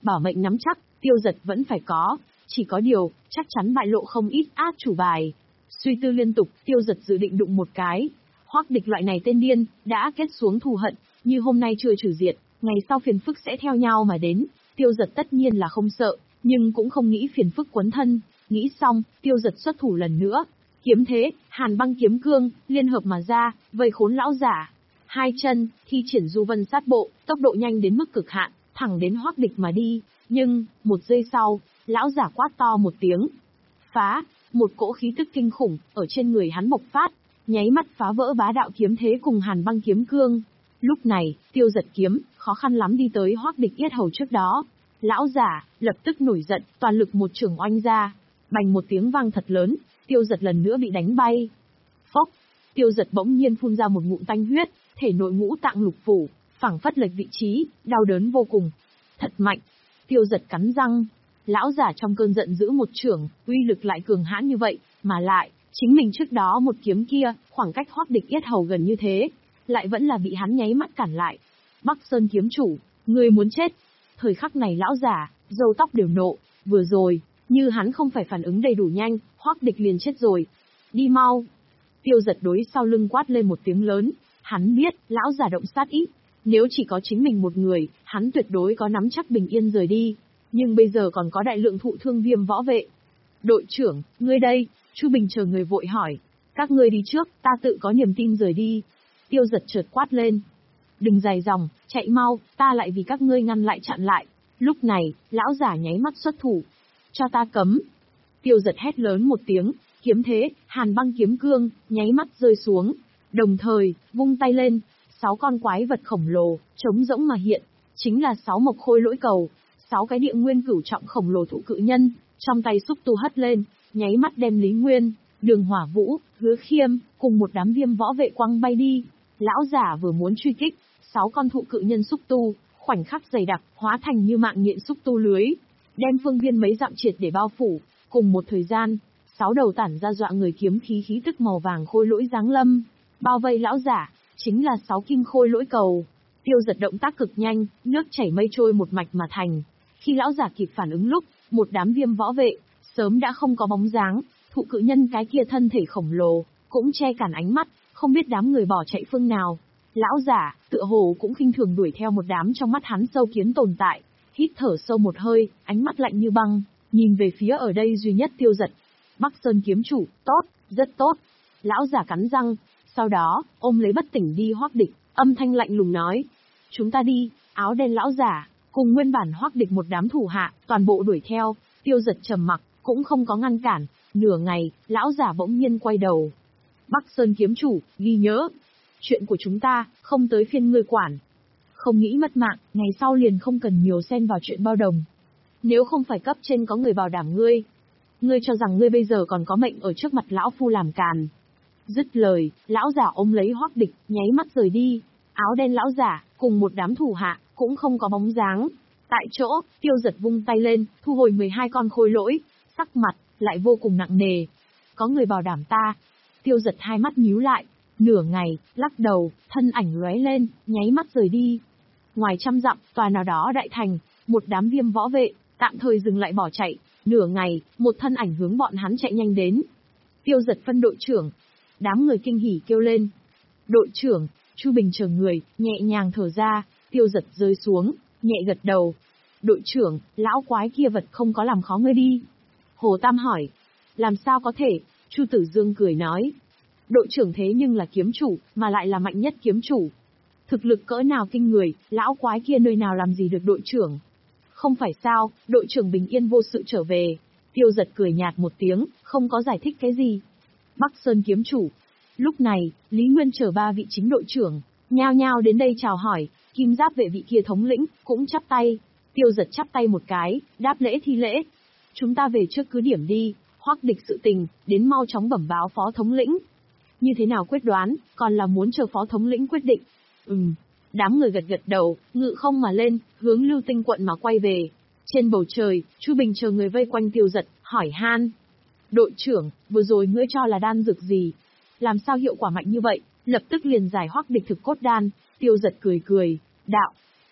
Bảo mệnh nắm chắc, Tiêu Dật vẫn phải có, chỉ có điều, chắc chắn bại lộ không ít át chủ bài. Suy tư liên tục, Tiêu Dật dự định đụng một cái. Hoắc Địch loại này tên điên, đã kết xuống thù hận, như hôm nay chưa trừ diệt, ngày sau phiền phức sẽ theo nhau mà đến. Tiêu Dật tất nhiên là không sợ, nhưng cũng không nghĩ phiền phức quấn thân. Nghĩ xong, Tiêu Dật xuất thủ lần nữa. Kiếm thế, Hàn Băng kiếm cương, liên hợp mà ra, vây khốn lão giả. Hai chân, thi triển du vân sát bộ, tốc độ nhanh đến mức cực hạn, thẳng đến Hoắc Địch mà đi. Nhưng, một giây sau, lão giả quát to một tiếng. Phá, một cỗ khí tức kinh khủng, ở trên người hắn bộc phát, nháy mắt phá vỡ bá đạo kiếm thế cùng Hàn Băng kiếm cương. Lúc này, Tiêu Dật kiếm, khó khăn lắm đi tới Hoắc Địch yết hầu trước đó. Lão giả, lập tức nổi giận, toàn lực một chưởng oanh ra. Bành một tiếng vang thật lớn, Tiêu Dật lần nữa bị đánh bay. Phốc, Tiêu Dật bỗng nhiên phun ra một ngụm tanh huyết, thể nội ngũ tạng lục phủ, phảng phất lệch vị trí, đau đớn vô cùng. Thật mạnh. Tiêu Dật cắn răng. Lão giả trong cơn giận giữ một chưởng, uy lực lại cường hãn như vậy, mà lại, chính mình trước đó một kiếm kia, khoảng cách Hoắc Địch yết hầu gần như thế, lại vẫn là bị hắn nháy mắt cản lại. Bắc Sơn kiếm chủ, ngươi muốn chết. Thời khắc này lão giả, râu tóc đều nộ, vừa rồi, như hắn không phải phản ứng đầy đủ nhanh, Hoắc Địch liền chết rồi. Đi mau. Tiêu Dật đối sau lưng quát lên một tiếng lớn, hắn biết, lão giả động sát ý. Nếu chỉ có chính mình một người, hắn tuyệt đối có nắm chắc bình yên rời đi. Nhưng bây giờ còn có đại lượng thụ thương Viêm võ vệ. Đội trưởng, ngươi đây, Chu Bình chờ người vội hỏi. Các ngươi đi trước, ta tự có niềm tin rời đi. Tiêu Dật chợt quát lên. Đừng dài dòng, chạy mau, ta lại vì các ngươi ngăn lại chặn lại. Lúc này, lão giả nháy mắt xuất thủ. Cho ta cấm. Tiêu Dật hét lớn một tiếng, kiếm thế, Hàn Băng kiếm cương, nháy mắt rơi xuống. Đồng thời, vung tay lên, sáu con quái vật khổng lồ, trống rỗng mà hiện. Chính là sáu mộc khôi lỗi cầu, sáu cái địa nguyên cửu trọng khổng lồ thụ cự nhân, trong tay xúc tu hất lên, nháy mắt đem Lý Nguyên, Đường Hỏa Vũ, Hứa Khiêm, cùng một đám Viêm võ vệ quăng bay đi. Lão giả vừa muốn truy kích, sáu con thụ cự nhân xúc tu, khoảnh khắc dày đặc, hóa thành như mạng nhện xúc tu lưới, đem phương viên mấy dặm triệt để bao phủ. Cùng một thời gian, sáu đầu tản ra dọa người kiếm khí khí tức màu vàng khôi lỗi giáng lâm, bao vây lão giả, chính là sáu kim khôi lỗi cầu. Tiêu Dật động tác cực nhanh, nước chảy mây trôi một mạch mà thành. Khi lão giả kịp phản ứng lúc, một đám Viêm võ vệ, sớm đã không có bóng dáng, thụ cự nhân cái kia thân thể khổng lồ, cũng che cản ánh mắt, không biết đám người bỏ chạy phương nào. Lão giả, tựa hồ cũng khinh thường đuổi theo một đám trong mắt hắn sâu kiến tồn tại, hít thở sâu một hơi, ánh mắt lạnh như băng, nhìn về phía ở đây duy nhất Tiêu Dật. Bắc Sơn kiếm chủ, tốt, rất tốt. Lão giả cắn răng, sau đó, ôm lấy bất tỉnh đi Hoắc Địch, âm thanh lạnh lùng nói. Chúng ta đi, áo đen lão giả, cùng nguyên bản Hoắc Địch một đám thủ hạ, toàn bộ đuổi theo. Tiêu Dật trầm mặc, cũng không có ngăn cản. Nửa ngày, lão giả bỗng nhiên quay đầu. Bắc Sơn kiếm chủ, ghi nhớ. Chuyện của chúng ta, không tới phiên ngươi quản. Không nghĩ mất mạng, ngày sau liền không cần nhiều xen vào chuyện bao đồng. Nếu không phải cấp trên có người bảo đảm ngươi, ngươi cho rằng ngươi bây giờ còn có mệnh ở trước mặt lão phu làm càn. Dứt lời, lão giả ôm lấy Hoắc Địch, nháy mắt rời đi. Áo đen lão giả, cùng một đám thủ hạ, cũng không có bóng dáng. Tại chỗ, Tiêu Dật vung tay lên, thu hồi mười hai con khôi lỗi, sắc mặt, lại vô cùng nặng nề. Có người bảo đảm ta. Tiêu Dật hai mắt nhíu lại, nửa ngày, lắc đầu, thân ảnh lóe lên, nháy mắt rời đi. Ngoài trăm dặm, tòa nào đó đại thành, một đám Viêm võ vệ, tạm thời dừng lại bỏ chạy. Nửa ngày, một thân ảnh hướng bọn hắn chạy nhanh đến. Tiêu Dật phân đội trưởng. Đám người kinh hỉ kêu lên. Đội trưởng, Chu Bình chờ người, nhẹ nhàng thở ra. Tiêu Dật rơi xuống, nhẹ gật đầu. Đội trưởng, lão quái kia vật không có làm khó ngươi đi. Hồ Tam hỏi. Làm sao có thể? Chu Tử Dương cười nói. Đội trưởng thế nhưng là kiếm chủ, mà lại là mạnh nhất kiếm chủ. Thực lực cỡ nào kinh người, lão quái kia nơi nào làm gì được đội trưởng. Không phải sao, đội trưởng bình yên vô sự trở về. Tiêu Dật cười nhạt một tiếng, không có giải thích cái gì. Bắc Sơn kiếm chủ. Lúc này, Lý Nguyên chờ ba vị chính đội trưởng, nhao nhao đến đây chào hỏi, Kim Giáp vệ vị kia thống lĩnh, cũng chắp tay. Tiêu Dật chắp tay một cái, đáp lễ thi lễ. Chúng ta về trước cứ điểm đi, Hoắc Địch sự tình, đến mau chóng bẩm báo phó thống lĩnh. Như thế nào quyết đoán, còn là muốn chờ phó thống lĩnh quyết định. Ừm, đám người gật gật đầu, ngự không mà lên, hướng Lưu Tinh quận mà quay về. Trên bầu trời, Chu Bình chờ người vây quanh Tiêu Dật, hỏi han. Đội trưởng, vừa rồi ngươi cho là đan dược gì? Làm sao hiệu quả mạnh như vậy? Lập tức liền giải Hoắc Địch thực cốt đan. Tiêu Dật cười cười, đạo.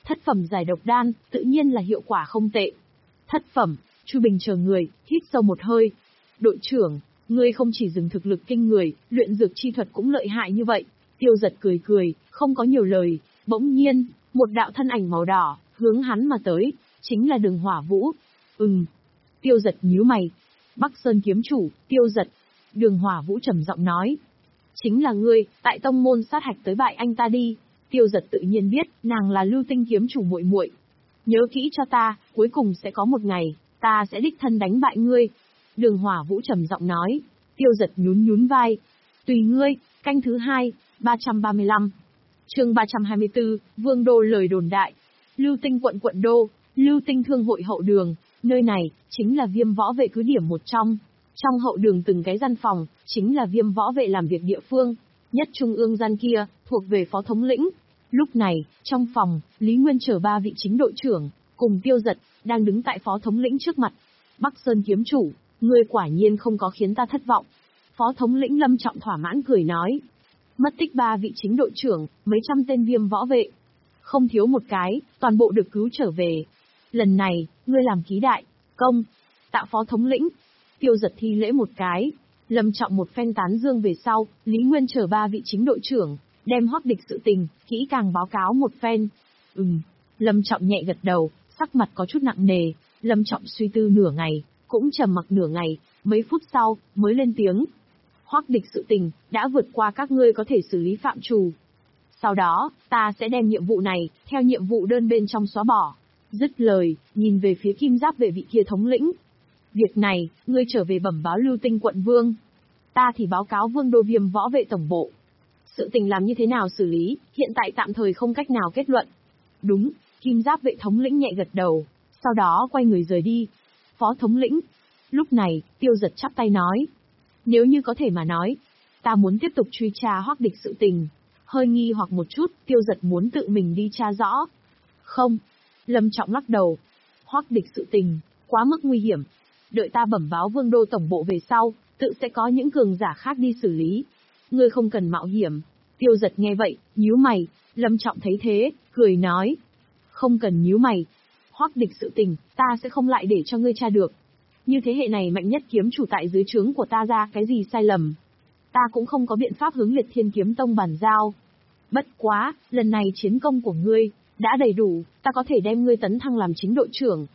Thất phẩm giải độc đan, tự nhiên là hiệu quả không tệ. Thất phẩm, Chu Bình chờ người, hít sâu một hơi. Đội trưởng, ngươi không chỉ dừng thực lực kinh người, luyện dược chi thuật cũng lợi hại như vậy. Tiêu Giật cười cười, không có nhiều lời, bỗng nhiên, một đạo thân ảnh màu đỏ, hướng hắn mà tới, chính là Đường Hỏa Vũ. Ừm. Tiêu Giật nhíu mày. Bắc Sơn kiếm chủ, Tiêu Giật. Đường Hỏa Vũ trầm giọng nói. Chính là ngươi, tại tông môn sát hạch tới bại anh ta đi. Tiêu Giật tự nhiên biết, nàng là Lưu Tinh kiếm chủ muội muội. Nhớ kỹ cho ta, cuối cùng sẽ có một ngày, ta sẽ đích thân đánh bại ngươi. Đường Hỏa Vũ trầm giọng nói. Tiêu Giật nhún nhún vai. Tùy ngươi, canh thứ hai, ba trăm ba mươi lăm. Chương ba trăm hai mươi tư, Vương Đô lời đồn đại. Lưu Tinh quận quận đô, Lưu Tinh thương hội hậu đường, nơi này chính là Viêm võ vệ cứ điểm một trong. Trong hậu đường từng cái gian phòng, chính là Viêm võ vệ làm việc địa phương, nhất trung ương gian kia thuộc về phó thống lĩnh. Lúc này, trong phòng, Lý Nguyên chờ ba vị chính đội trưởng cùng Tiêu Giật đang đứng tại phó thống lĩnh trước mặt. Bắc Sơn kiếm chủ, ngươi quả nhiên không có khiến ta thất vọng. Phó thống lĩnh Lâm Trọng thỏa mãn cười nói. Mất tích ba vị chính đội trưởng, mấy trăm tên Viêm võ vệ, không thiếu một cái, toàn bộ được cứu trở về. Lần này, ngươi làm ký đại công. Tạ phó thống lĩnh. Tiêu Giật thi lễ một cái. Lâm Trọng một phen tán dương về sau, Lý Nguyên chờ ba vị chính đội trưởng đem Hoắc Địch sự tình kỹ càng báo cáo một phen. Ừm. Lâm Trọng nhẹ gật đầu, sắc mặt có chút nặng nề. Lâm Trọng suy tư nửa ngày, cũng trầm mặc nửa ngày, mấy phút sau mới lên tiếng. Hoắc Địch sự tình đã vượt qua các ngươi có thể xử lý phạm trù. Sau đó, ta sẽ đem nhiệm vụ này theo nhiệm vụ đơn bên trong xóa bỏ. Dứt lời, nhìn về phía Kim Giáp vệ vị kia thống lĩnh. Việc này, ngươi trở về bẩm báo Lưu Tinh quận vương. Ta thì báo cáo Vương Đô Viêm võ vệ tổng bộ. Sự tình làm như thế nào xử lý, hiện tại tạm thời không cách nào kết luận. Đúng, Kim Giáp vệ thống lĩnh nhẹ gật đầu, sau đó quay người rời đi. Phó thống lĩnh. Lúc này, Tiêu Giật chắp tay nói. Nếu như có thể mà nói, ta muốn tiếp tục truy tra Hoắc Địch sự tình. Hơi nghi hoặc một chút, Tiêu Giật muốn tự mình đi tra rõ. Không. Lâm Trọng lắc đầu. Hoắc Địch sự tình, quá mức nguy hiểm. Đợi ta bẩm báo Vương Đô tổng bộ về sau, tự sẽ có những cường giả khác đi xử lý. Ngươi không cần mạo hiểm. Tiêu Giật nghe vậy, nhíu mày. Lâm Trọng thấy thế, cười nói. Không cần nhíu mày. Hoắc Địch sự tình, ta sẽ không lại để cho ngươi tra được. Như thế hệ này mạnh nhất kiếm chủ tại dưới trướng của ta ra cái gì sai lầm, ta cũng không có biện pháp hướng Liệt Thiên Kiếm Tông bàn giao. Bất quá, lần này chiến công của ngươi đã đầy đủ, ta có thể đem ngươi tấn thăng làm chính đội trưởng.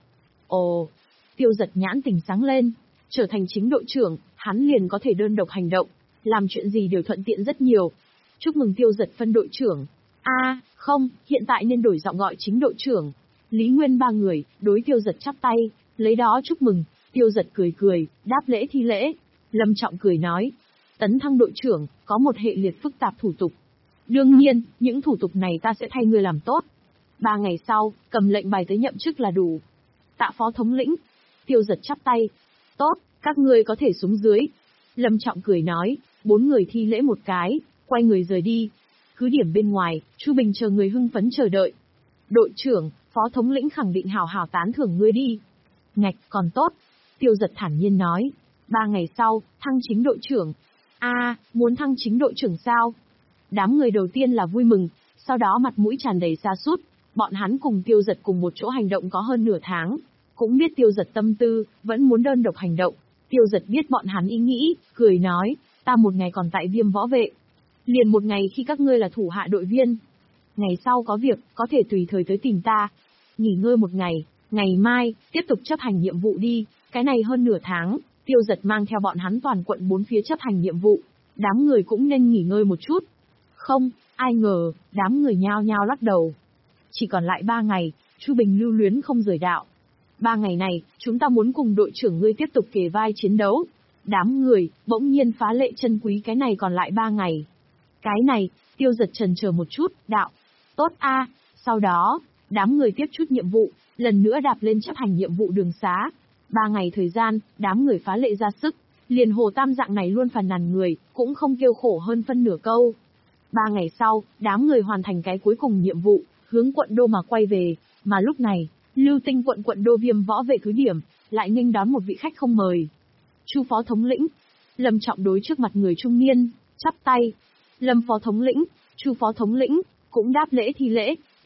Ồ, Tiêu Giật nhãn tình sáng lên, trở thành chính đội trưởng, hắn liền có thể đơn độc hành động, làm chuyện gì đều thuận tiện rất nhiều. Chúc mừng Tiêu Giật phân đội trưởng. A, à, không, hiện tại nên đổi giọng gọi chính đội trưởng. Lý Nguyên ba người đối Tiêu Giật chắp tay, lấy đó chúc mừng. Tiêu Giật cười cười, đáp lễ thi lễ. Lâm Trọng cười nói, tấn thăng đội trưởng, có một hệ liệt phức tạp thủ tục. Đương nhiên, những thủ tục này ta sẽ thay ngươi làm tốt. Ba ngày sau, cầm lệnh bài tới nhậm chức là đủ. Tạ phó thống lĩnh. Tiêu Giật chắp tay. Tốt, các ngươi có thể xuống dưới. Lâm Trọng cười nói, bốn người thi lễ một cái, quay người rời đi. Cứ điểm bên ngoài, Chu Bình chờ người hưng phấn chờ đợi. Đội trưởng, phó thống lĩnh khẳng định hào hào tán thưởng ngươi đi. Ngạch, còn tốt. Tiêu Giật thản nhiên nói. Ba ngày sau, thăng chính đội trưởng. A, à, muốn thăng chính đội trưởng sao? Đám người đầu tiên là vui mừng, sau đó mặt mũi tràn đầy sa sút. Bọn hắn cùng Tiêu Giật cùng một chỗ hành động có hơn nửa tháng, cũng biết Tiêu Giật tâm tư, vẫn muốn đơn độc hành động. Tiêu Giật biết bọn hắn ý nghĩ, cười nói, ta một ngày còn tại Viêm võ vệ, liền một ngày khi các ngươi là thủ hạ đội viên. Ngày sau có việc, có thể tùy thời tới tìm ta. Nghỉ ngơi một ngày, ngày mai, tiếp tục chấp hành nhiệm vụ đi. Cái này hơn nửa tháng, Tiêu Giật mang theo bọn hắn toàn quận bốn phía chấp hành nhiệm vụ. Đám người cũng nên nghỉ ngơi một chút. Không, ai ngờ, đám người nhao nhao lắc đầu. Chỉ còn lại ba ngày, Chu Bình lưu luyến không rời đạo. Ba ngày này, chúng ta muốn cùng đội trưởng ngươi tiếp tục kề vai chiến đấu. Đám người, bỗng nhiên phá lệ chân quý cái này còn lại ba ngày. Cái này, Tiêu Giật chần chờ một chút, đạo. Tốt a. Sau đó, đám người tiếp chút nhiệm vụ, lần nữa đạp lên chấp hành nhiệm vụ đường xá. Ba ngày thời gian, đám người phá lệ ra sức, liền Hồ Tam dạng này luôn phàn nàn người, cũng không kêu khổ hơn phân nửa câu. Ba ngày sau, đám người hoàn thành cái cuối cùng nhiệm vụ, hướng quận đô mà quay về, mà lúc này, Lưu Tinh quận quận đô Viêm võ vệ cứ điểm, lại nghênh đón một vị khách không mời. Chu phó thống lĩnh. Lâm Trọng đối trước mặt người trung niên, chắp tay. Lâm phó thống lĩnh, Chu phó thống lĩnh, cũng đáp lễ thi lễ,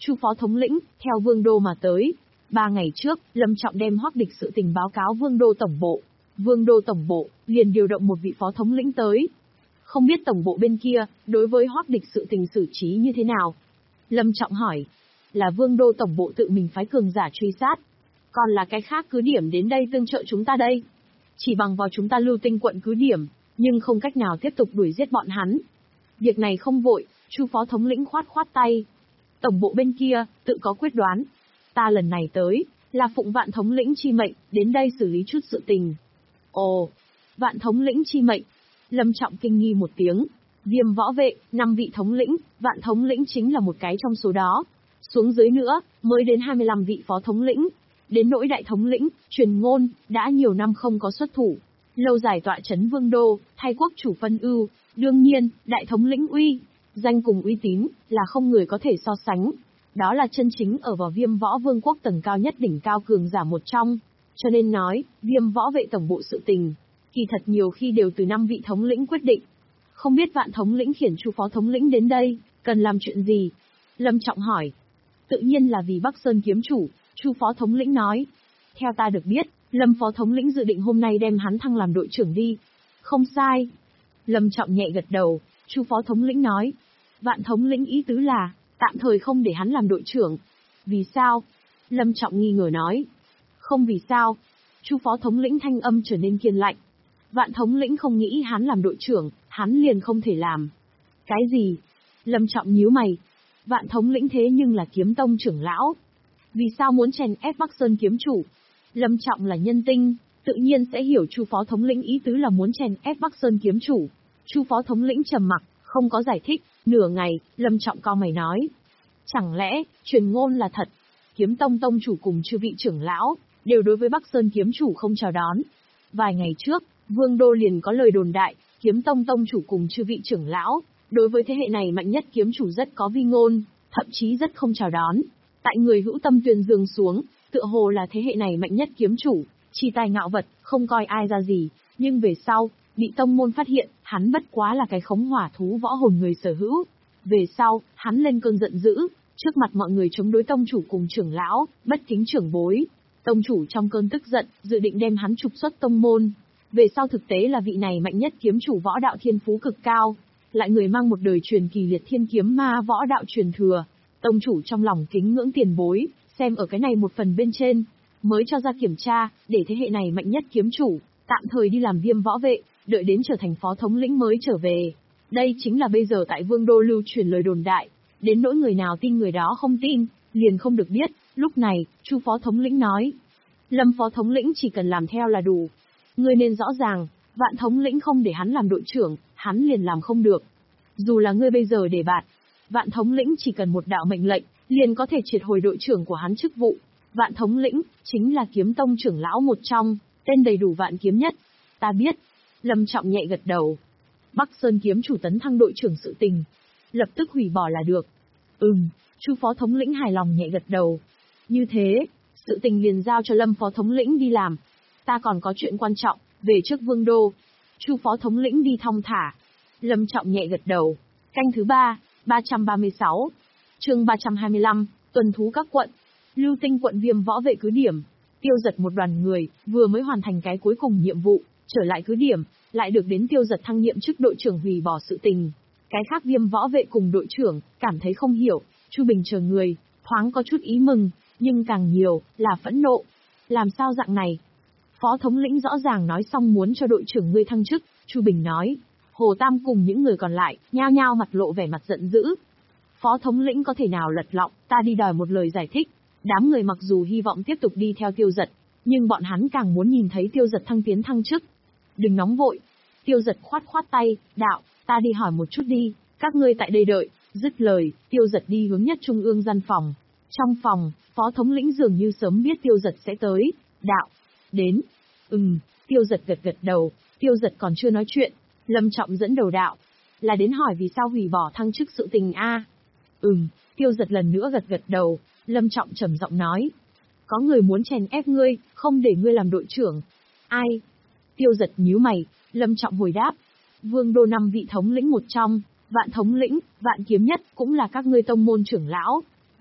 Chu phó thống lĩnh, theo Vương Đô mà tới. Ba ngày trước, Lâm Trọng đem Hoắc Địch sự tình báo cáo Vương Đô tổng bộ. Vương Đô tổng bộ liền điều động một vị phó thống lĩnh tới. Không biết tổng bộ bên kia, đối với Hoắc Địch sự tình xử trí như thế nào? Lâm Trọng hỏi. Là Vương Đô tổng bộ tự mình phái cường giả truy sát. Còn là cái khác cứ điểm đến đây tương trợ chúng ta đây. Chỉ bằng vào chúng ta Lưu Tinh quận cứ điểm, nhưng không cách nào tiếp tục đuổi giết bọn hắn. Việc này không vội, Chu phó thống lĩnh khoát khoát tay. Tổng bộ bên kia, tự có quyết đoán. Ta lần này tới, là phụng Vạn thống lĩnh chi mệnh, đến đây xử lý chút sự tình. Ồ, Vạn thống lĩnh chi mệnh. Lâm Trọng kinh nghi một tiếng. Viêm võ vệ, năm vị thống lĩnh, Vạn thống lĩnh chính là một cái trong số đó. Xuống dưới nữa, mới đến hai mươi lăm vị phó thống lĩnh. Đến nỗi đại thống lĩnh, Truyền Ngôn, đã nhiều năm không có xuất thủ. Lâu dài tọa chấn Vương Đô, thay quốc chủ phân ưu. Đương nhiên, đại thống lĩnh uy, danh cùng uy tín, là không người có thể so sánh. Đó là chân chính ở vào Viêm võ vương quốc tầng cao nhất đỉnh cao cường giả một trong. Cho nên nói, Viêm võ vệ tổng bộ sự tình, kỳ thật nhiều khi đều từ năm vị thống lĩnh quyết định. Không biết Vạn thống lĩnh khiển Chu phó thống lĩnh đến đây, cần làm chuyện gì? Lâm Trọng hỏi. Tự nhiên là vì Bắc Sơn kiếm chủ, Chu phó thống lĩnh nói. Theo ta được biết, Lâm phó thống lĩnh dự định hôm nay đem hắn thăng làm đội trưởng đi. Không sai. Lâm Trọng nhẹ gật đầu, Chu phó thống lĩnh nói. Vạn thống lĩnh ý tứ là, tạm thời không để hắn làm đội trưởng. Vì sao? Lâm Trọng nghi ngờ nói. Không vì sao. Chu phó thống lĩnh thanh âm trở nên kiên lạnh. Vạn thống lĩnh không nghĩ hắn làm đội trưởng, hắn liền không thể làm. Cái gì? Lâm Trọng nhíu mày. Vạn thống lĩnh thế nhưng là kiếm tông trưởng lão. Vì sao muốn chèn ép Bắc Sơn kiếm chủ? Lâm Trọng là nhân tinh, tự nhiên sẽ hiểu Chu phó thống lĩnh ý tứ là muốn chèn ép Bắc Sơn kiếm chủ. Chu phó thống lĩnh trầm mặc, không có giải thích. Nửa ngày, Lâm Trọng cau mày nói. Chẳng lẽ, truyền ngôn là thật? Kiếm tông tông chủ cùng chư vị trưởng lão, đều đối với Bắc Sơn kiếm chủ không chào đón. Vài ngày trước, Vương Đô liền có lời đồn đại, kiếm tông tông chủ cùng chư vị trưởng lão, đối với thế hệ này mạnh nhất kiếm chủ rất có vi ngôn, thậm chí rất không chào đón. Tại người hữu tâm tuyên dương xuống, tựa hồ là thế hệ này mạnh nhất kiếm chủ, chi tài ngạo vật, không coi ai ra gì, nhưng về sau, bị tông môn phát hiện, hắn bất quá là cái khống hỏa thú võ hồn người sở hữu. Về sau, hắn lên cơn giận dữ, trước mặt mọi người chống đối tông chủ cùng trưởng lão, bất kính trưởng bối. Tông chủ trong cơn tức giận, dự định đem hắn trục xuất tông môn. Về sau thực tế là vị này mạnh nhất kiếm chủ võ đạo thiên phú cực cao, lại người mang một đời truyền kỳ liệt thiên kiếm ma võ đạo truyền thừa. Tông chủ trong lòng kính ngưỡng tiền bối, xem ở cái này một phần bên trên, mới cho ra kiểm tra, để thế hệ này mạnh nhất kiếm chủ, tạm thời đi làm Viêm võ vệ, đợi đến trở thành phó thống lĩnh mới trở về. Đây chính là bây giờ tại Vương Đô lưu truyền lời đồn đại, đến nỗi người nào tin người đó không tin, liền không được biết. Lúc này, Chu phó thống lĩnh nói, Lâm phó thống lĩnh chỉ cần làm theo là đủ. Ngươi nên rõ ràng, Vạn thống lĩnh không để hắn làm đội trưởng, hắn liền làm không được. Dù là ngươi bây giờ đề bạt, Vạn thống lĩnh chỉ cần một đạo mệnh lệnh, liền có thể triệt hồi đội trưởng của hắn chức vụ. Vạn thống lĩnh, chính là kiếm tông trưởng lão một trong, tên đầy đủ Vạn kiếm nhất. Ta biết. Lâm Trọng nhẹ gật đầu. Bắc Sơn kiếm chủ tấn thăng đội trưởng sự tình, lập tức hủy bỏ là được. Ừm, Chu phó thống lĩnh hài lòng nhẹ gật đầu. Như thế, sự tình liền giao cho Lâm phó thống lĩnh đi làm. Ta còn có chuyện quan trọng, về trước Vương Đô. Chu phó thống lĩnh đi thong thả. Lâm Trọng nhẹ gật đầu. Canh thứ ba, ba trăm ba mươi sáu. Chương ba trăm hai mươi lăm, tuần thú các quận. Lưu Tinh quận Viêm võ vệ cứ điểm. Tiêu Giật một đoàn người, vừa mới hoàn thành cái cuối cùng nhiệm vụ, trở lại cứ điểm, lại được đến Tiêu Giật thăng nhiệm chức đội trưởng hủy bỏ sự tình. Cái khác Viêm võ vệ cùng đội trưởng, cảm thấy không hiểu, Chu Bình chờ người, thoáng có chút ý mừng, nhưng càng nhiều, là phẫn nộ. Làm sao dạng này? Phó thống lĩnh rõ ràng nói xong muốn cho đội trưởng ngươi thăng chức, Chu Bình nói. Hồ Tam cùng những người còn lại, nhao nhao mặt lộ vẻ mặt giận dữ. Phó thống lĩnh có thể nào lật lọng, ta đi đòi một lời giải thích. Đám người mặc dù hy vọng tiếp tục đi theo Tiêu Giật, nhưng bọn hắn càng muốn nhìn thấy Tiêu Giật thăng tiến thăng chức. Đừng nóng vội. Tiêu Giật khoát khoát tay, đạo, ta đi hỏi một chút đi, các ngươi tại đây đợi. Dứt lời, Tiêu Giật đi hướng nhất trung ương gian phòng. Trong phòng, phó thống lĩnh dường như sớm biết Tiêu Giật sẽ tới. Đạo, đến. Ừm, Tiêu Giật gật gật đầu. Tiêu Giật còn chưa nói chuyện, Lâm Trọng dẫn đầu đạo. Là đến hỏi vì sao hủy bỏ thăng chức sự tình a? À? Ừm, Tiêu Giật lần nữa gật gật đầu. Lâm Trọng trầm giọng nói. Có người muốn chèn ép ngươi, không để ngươi làm đội trưởng. Ai? Tiêu Giật nhíu mày. Lâm Trọng hồi đáp. Vương Đô năm vị thống lĩnh một trong, Vạn thống lĩnh, Vạn kiếm nhất, cũng là các ngươi tông môn trưởng lão.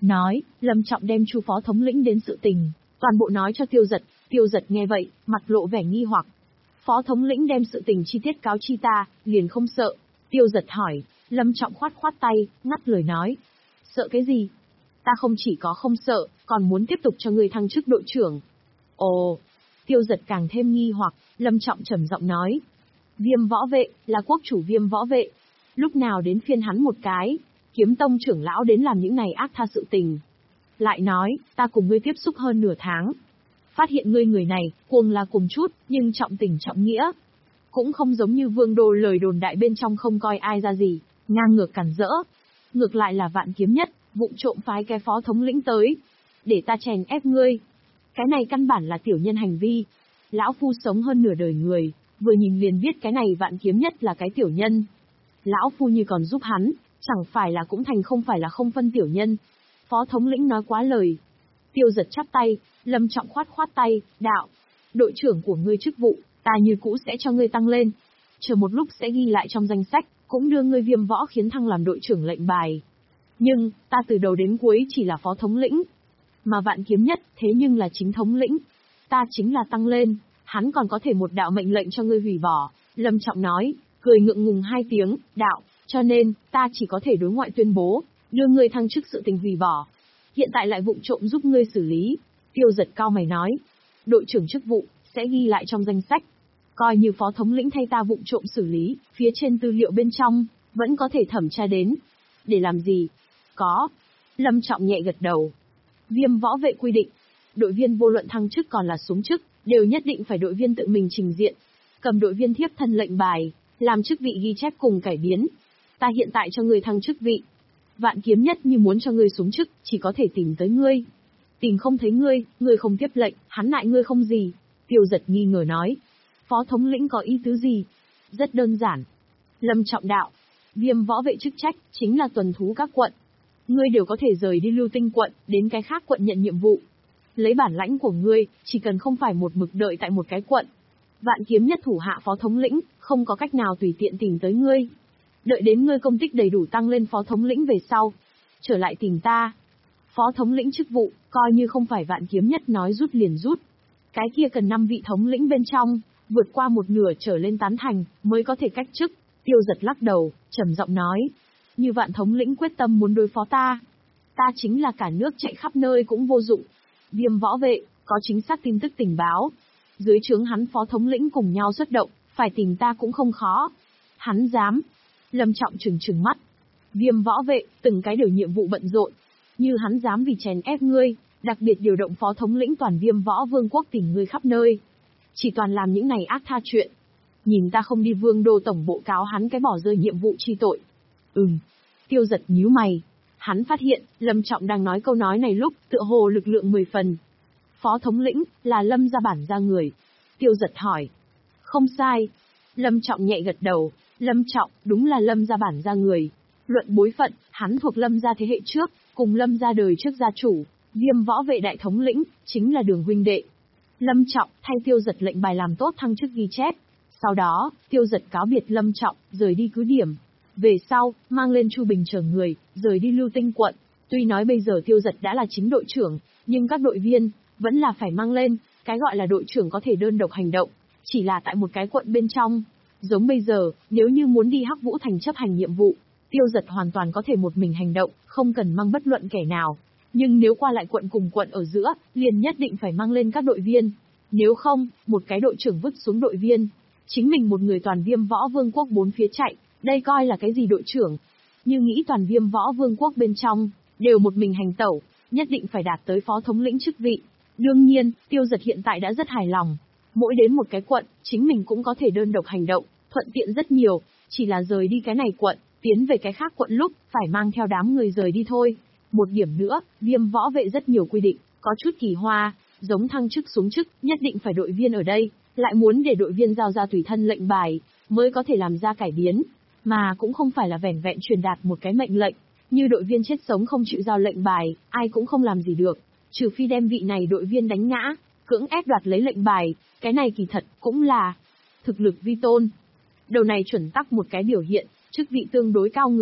nói, Lâm Trọng đem Chu phó thống lĩnh đến sự tình, toàn bộ nói cho Tiêu Dật. Tiêu Dật nghe vậy, mặt lộ vẻ nghi hoặc. Phó thống lĩnh đem sự tình chi tiết cáo chi ta, liền không sợ. Tiêu Dật hỏi, Lâm Trọng khoát khoát tay, ngắt lời nói. Sợ cái gì? Ta không chỉ có không sợ, còn muốn tiếp tục cho ngươi thăng chức đội trưởng. Ồ, Tiêu Dật càng thêm nghi hoặc, Lâm Trọng trầm giọng nói. Viêm võ vệ, là quốc chủ viêm võ vệ. Lúc nào đến phiên hắn một cái, kiếm tông trưởng lão đến làm những này ác tha sự tình. Lại nói, ta cùng ngươi tiếp xúc hơn nửa tháng. Phát hiện ngươi người này, cuồng là cuồng chút, nhưng trọng tình trọng nghĩa. Cũng không giống như vương đô lời đồn đại bên trong không coi ai ra gì, ngang ngược cản rỡ. Ngược lại là Vạn Kiếm Nhất, vụng trộm phái cái phó thống lĩnh tới. Để ta chèn ép ngươi. Cái này căn bản là tiểu nhân hành vi. Lão phu sống hơn nửa đời người, vừa nhìn liền biết cái này Vạn Kiếm Nhất là cái tiểu nhân. Lão phu như còn giúp hắn, chẳng phải là cũng thành không phải là không phân tiểu nhân. Phó thống lĩnh nói quá lời. Tiêu Dật chắp tay, Lâm Trọng khoát khoát tay, đạo. Đội trưởng của ngươi chức vụ, ta như cũ sẽ cho ngươi tăng lên. Chờ một lúc sẽ ghi lại trong danh sách, cũng đưa ngươi viêm võ khiến thăng làm đội trưởng lệnh bài. Nhưng, ta từ đầu đến cuối chỉ là phó thống lĩnh. Mà Vạn Kiếm Nhất, thế nhưng là chính thống lĩnh. Ta chính là tăng lên, hắn còn có thể một đạo mệnh lệnh cho ngươi hủy bỏ. Lâm Trọng nói, cười ngượng ngùng hai tiếng, đạo, cho nên, ta chỉ có thể đối ngoại tuyên bố, đưa ngươi thăng chức sự tình hủy bỏ. Hiện tại lại vụng trộm giúp ngươi xử lý. Tiêu Dật cao mày nói, đội trưởng chức vụ, sẽ ghi lại trong danh sách. Coi như phó thống lĩnh thay ta vụng trộm xử lý, phía trên tư liệu bên trong, vẫn có thể thẩm tra đến. Để làm gì? Có. Lâm Trọng nhẹ gật đầu. Viêm võ vệ quy định, đội viên vô luận thăng chức còn là xuống chức, đều nhất định phải đội viên tự mình trình diện. Cầm đội viên thiếp thân lệnh bài, làm chức vị ghi chép cùng cải biến. Ta hiện tại cho ngươi thăng chức vị. Vạn Kiếm Nhất như muốn cho ngươi xuống chức, chỉ có thể tìm tới ngươi. Tìm không thấy ngươi, ngươi không tiếp lệnh, hắn lại ngươi không gì. Tiêu Dật nghi ngờ nói. Phó thống lĩnh có ý tứ gì? Rất đơn giản. Lâm Trọng đạo. Viêm võ vệ chức trách, chính là tuần thú các quận. Ngươi đều có thể rời đi Lưu Tinh quận, đến cái khác quận nhận nhiệm vụ. Lấy bản lãnh của ngươi, chỉ cần không phải một mực đợi tại một cái quận. Vạn Kiếm Nhất thủ hạ phó thống lĩnh, không có cách nào tùy tiện tìm tới ngươi. Đợi đến ngươi công tích đầy đủ tăng lên phó thống lĩnh về sau. Trở lại tìm ta. Phó thống lĩnh chức vụ, coi như không phải Vạn Kiếm Nhất nói rút liền rút. Cái kia cần năm vị thống lĩnh bên trong, vượt qua một nửa trở lên tán thành, mới có thể cách chức. Tiêu Dật lắc đầu, trầm giọng nói. Như Vạn thống lĩnh quyết tâm muốn đối phó ta. Ta chính là cả nước chạy khắp nơi cũng vô dụng. Viêm võ vệ, có chính xác tin tức tình báo. Dưới trướng hắn phó thống lĩnh cùng nhau xuất động, phải tìm ta cũng không khó. Hắn dám. Lâm Trọng trừng trừng mắt. Viêm võ vệ, từng cái đều nhiệm vụ bận rộn. Như hắn dám vì chèn ép ngươi, đặc biệt điều động phó thống lĩnh toàn Viêm võ vương quốc tìm ngươi khắp nơi. Chỉ toàn làm những này ác tha chuyện. Nhìn ta không đi vương đô tổng bộ cáo hắn cái bỏ rơi nhiệm vụ chi tội. Ừm. Tiêu Dật nhíu mày. Hắn phát hiện, Lâm Trọng đang nói câu nói này lúc, tựa hồ lực lượng mười phần. Phó thống lĩnh, là Lâm gia bản gia người. Tiêu Dật hỏi. Không sai. Lâm Trọng nhẹ gật đầu. Lâm Trọng, đúng là Lâm gia bản gia người. Luận bối phận, hắn thuộc Lâm gia thế hệ trước, cùng Lâm gia đời trước gia chủ, Viêm võ vệ đại thống lĩnh, chính là Đường huynh đệ. Lâm Trọng thay Tiêu Dật lệnh bài làm tốt thăng chức ghi chép. Sau đó, Tiêu Dật cáo biệt Lâm Trọng, rời đi cứ điểm. Về sau, mang lên Chu Bình chở người, rời đi Lưu Tinh quận. Tuy nói bây giờ Tiêu Dật đã là chính đội trưởng, nhưng các đội viên, vẫn là phải mang lên. Cái gọi là đội trưởng có thể đơn độc hành động, chỉ là tại một cái quận bên trong. Giống bây giờ, nếu như muốn đi Hắc Vũ Thành chấp hành nhiệm vụ, Tiêu Dật hoàn toàn có thể một mình hành động, không cần mang bất luận kẻ nào. Nhưng nếu qua lại quận cùng quận ở giữa, liền nhất định phải mang lên các đội viên. Nếu không, một cái đội trưởng vứt xuống đội viên, chính mình một người toàn Viêm võ vương quốc bốn phía chạy, đây coi là cái gì đội trưởng? Như nghĩ toàn Viêm võ vương quốc bên trong, đều một mình hành tẩu, nhất định phải đạt tới phó thống lĩnh chức vị. Đương nhiên, Tiêu Dật hiện tại đã rất hài lòng. Mỗi đến một cái quận, chính mình cũng có thể đơn độc hành động, thuận tiện rất nhiều, chỉ là rời đi cái này quận, tiến về cái khác quận lúc, phải mang theo đám người rời đi thôi. Một điểm nữa, Viêm võ vệ rất nhiều quy định, có chút kỳ hoa, giống thăng chức xuống chức, nhất định phải đội viên ở đây, lại muốn để đội viên giao ra tùy thân lệnh bài, mới có thể làm ra cải biến, mà cũng không phải là vẻn vẹn truyền đạt một cái mệnh lệnh, như đội viên chết sống không chịu giao lệnh bài, ai cũng không làm gì được, trừ phi đem vị này đội viên đánh ngã, cưỡng ép đoạt lấy lệnh bài, cái này kỳ thật cũng là thực lực vi tôn. Đầu này chuẩn tắc một cái biểu hiện, chức vị tương đối cao người,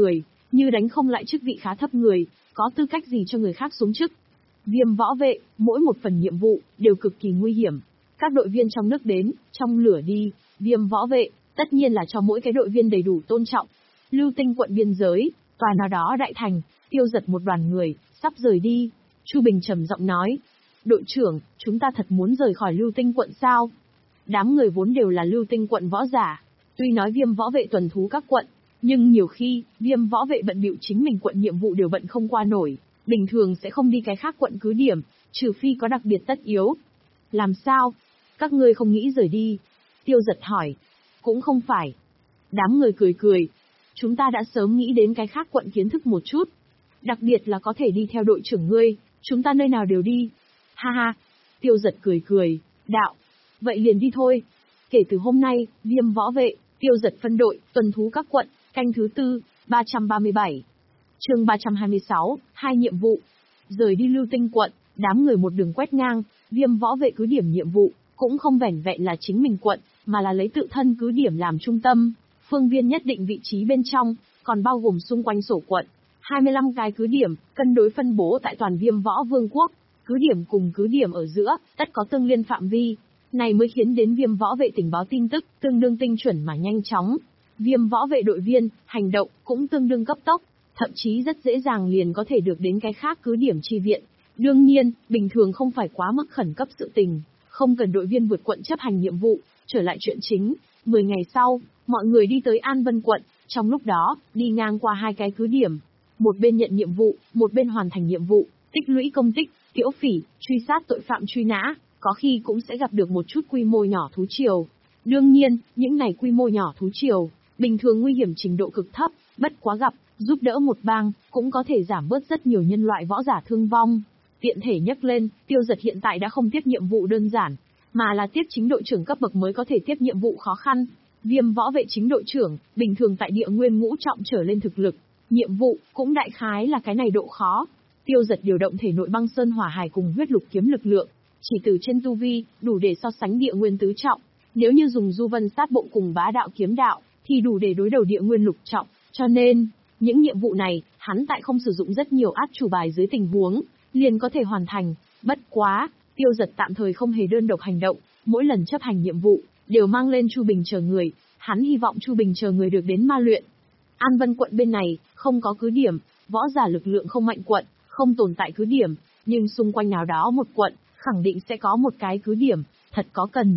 như đánh không lại chức vị khá thấp người, có tư cách gì cho người khác xuống chức. Viêm võ vệ, mỗi một phần nhiệm vụ, đều cực kỳ nguy hiểm. Các đội viên trong nước đến, trong lửa đi, viêm võ vệ, tất nhiên là cho mỗi cái đội viên đầy đủ tôn trọng. Lưu Tinh quận biên giới, tòa nào đó đại thành, Tiêu Giật một đoàn người, sắp rời đi. Chu Bình trầm giọng nói, đội trưởng, chúng ta thật muốn rời khỏi Lưu Tinh quận sao? Đám người vốn đều là Lưu Tinh quận võ giả, tuy nói viêm võ vệ tuần thú các quận, nhưng nhiều khi, viêm võ vệ bận bịu chính mình quận nhiệm vụ đều bận không qua nổi, bình thường sẽ không đi cái khác quận cứ điểm, trừ phi có đặc biệt tất yếu. Làm sao? Các ngươi không nghĩ rời đi? Tiêu Giật hỏi. Cũng không phải. Đám người cười cười. Chúng ta đã sớm nghĩ đến cái khác quận kiến thức một chút. Đặc biệt là có thể đi theo đội trưởng ngươi, chúng ta nơi nào đều đi. Ha ha. Tiêu Giật cười cười, đạo. Vậy liền đi thôi. Kể từ hôm nay, viêm võ vệ, Tiêu Giật phân đội, tuần thú các quận, canh thứ tư, ba trăm ba mươi bảy. Chương ba trăm hai mươi sáu, hai nhiệm vụ. Rời đi Lưu Tinh quận, đám người một đường quét ngang, viêm võ vệ cứ điểm nhiệm vụ, cũng không vẻn vẹn là chính mình quận, mà là lấy tự thân cứ điểm làm trung tâm, phương viên nhất định vị trí bên trong, còn bao gồm xung quanh sổ quận. hai mươi lăm cái cứ điểm, cân đối phân bố tại toàn viêm võ vương quốc, cứ điểm cùng cứ điểm ở giữa, tất có tương liên phạm vi. Này mới khiến đến viêm võ vệ tình báo tin tức, tương đương tinh chuẩn mà nhanh chóng. Viêm võ vệ đội viên, hành động, cũng tương đương cấp tốc, thậm chí rất dễ dàng liền có thể được đến cái khác cứ điểm chi viện. Đương nhiên, bình thường không phải quá mức khẩn cấp sự tình, không cần đội viên vượt quận chấp hành nhiệm vụ, trở lại chuyện chính. mười ngày sau, mọi người đi tới An Vân quận, trong lúc đó, đi ngang qua hai cái cứ điểm. Một bên nhận nhiệm vụ, một bên hoàn thành nhiệm vụ, tích lũy công tích, tiễu phỉ, truy sát tội phạm truy nã, có khi cũng sẽ gặp được một chút quy mô nhỏ thú triều. Đương nhiên, những này quy mô nhỏ thú triều, bình thường nguy hiểm trình độ cực thấp, bất quá gặp, giúp đỡ một bang, cũng có thể giảm bớt rất nhiều nhân loại võ giả thương vong. Tiện thể nhắc lên, Tiêu Giật hiện tại đã không tiếp nhiệm vụ đơn giản, mà là tiếp chính đội trưởng cấp bậc mới có thể tiếp nhiệm vụ khó khăn. Viêm võ vệ chính đội trưởng, bình thường tại địa nguyên ngũ trọng trở lên thực lực, nhiệm vụ cũng đại khái là cái này độ khó. Tiêu Giật điều động thể nội băng sơn hỏa hải cùng huyết lục kiếm lực lượng, chỉ từ trên tu vi, đủ để so sánh địa nguyên tứ trọng. Nếu như dùng du vân sát bộ cùng bá đạo kiếm đạo, thì đủ để đối đầu địa nguyên lục trọng. Cho nên, những nhiệm vụ này, hắn tại không sử dụng rất nhiều át chủ bài dưới tình huống, liền có thể hoàn thành. Bất quá, Tiêu Giật tạm thời không hề đơn độc hành động, mỗi lần chấp hành nhiệm vụ, đều mang lên Chu Bình chờ người. Hắn hy vọng Chu Bình chờ người được đến ma luyện. An Vân quận bên này, không có cứ điểm, võ giả lực lượng không mạnh quận, không tồn tại cứ điểm, nhưng xung quanh nào đó một quận, khẳng định sẽ có một cái cứ điểm, thật có cần.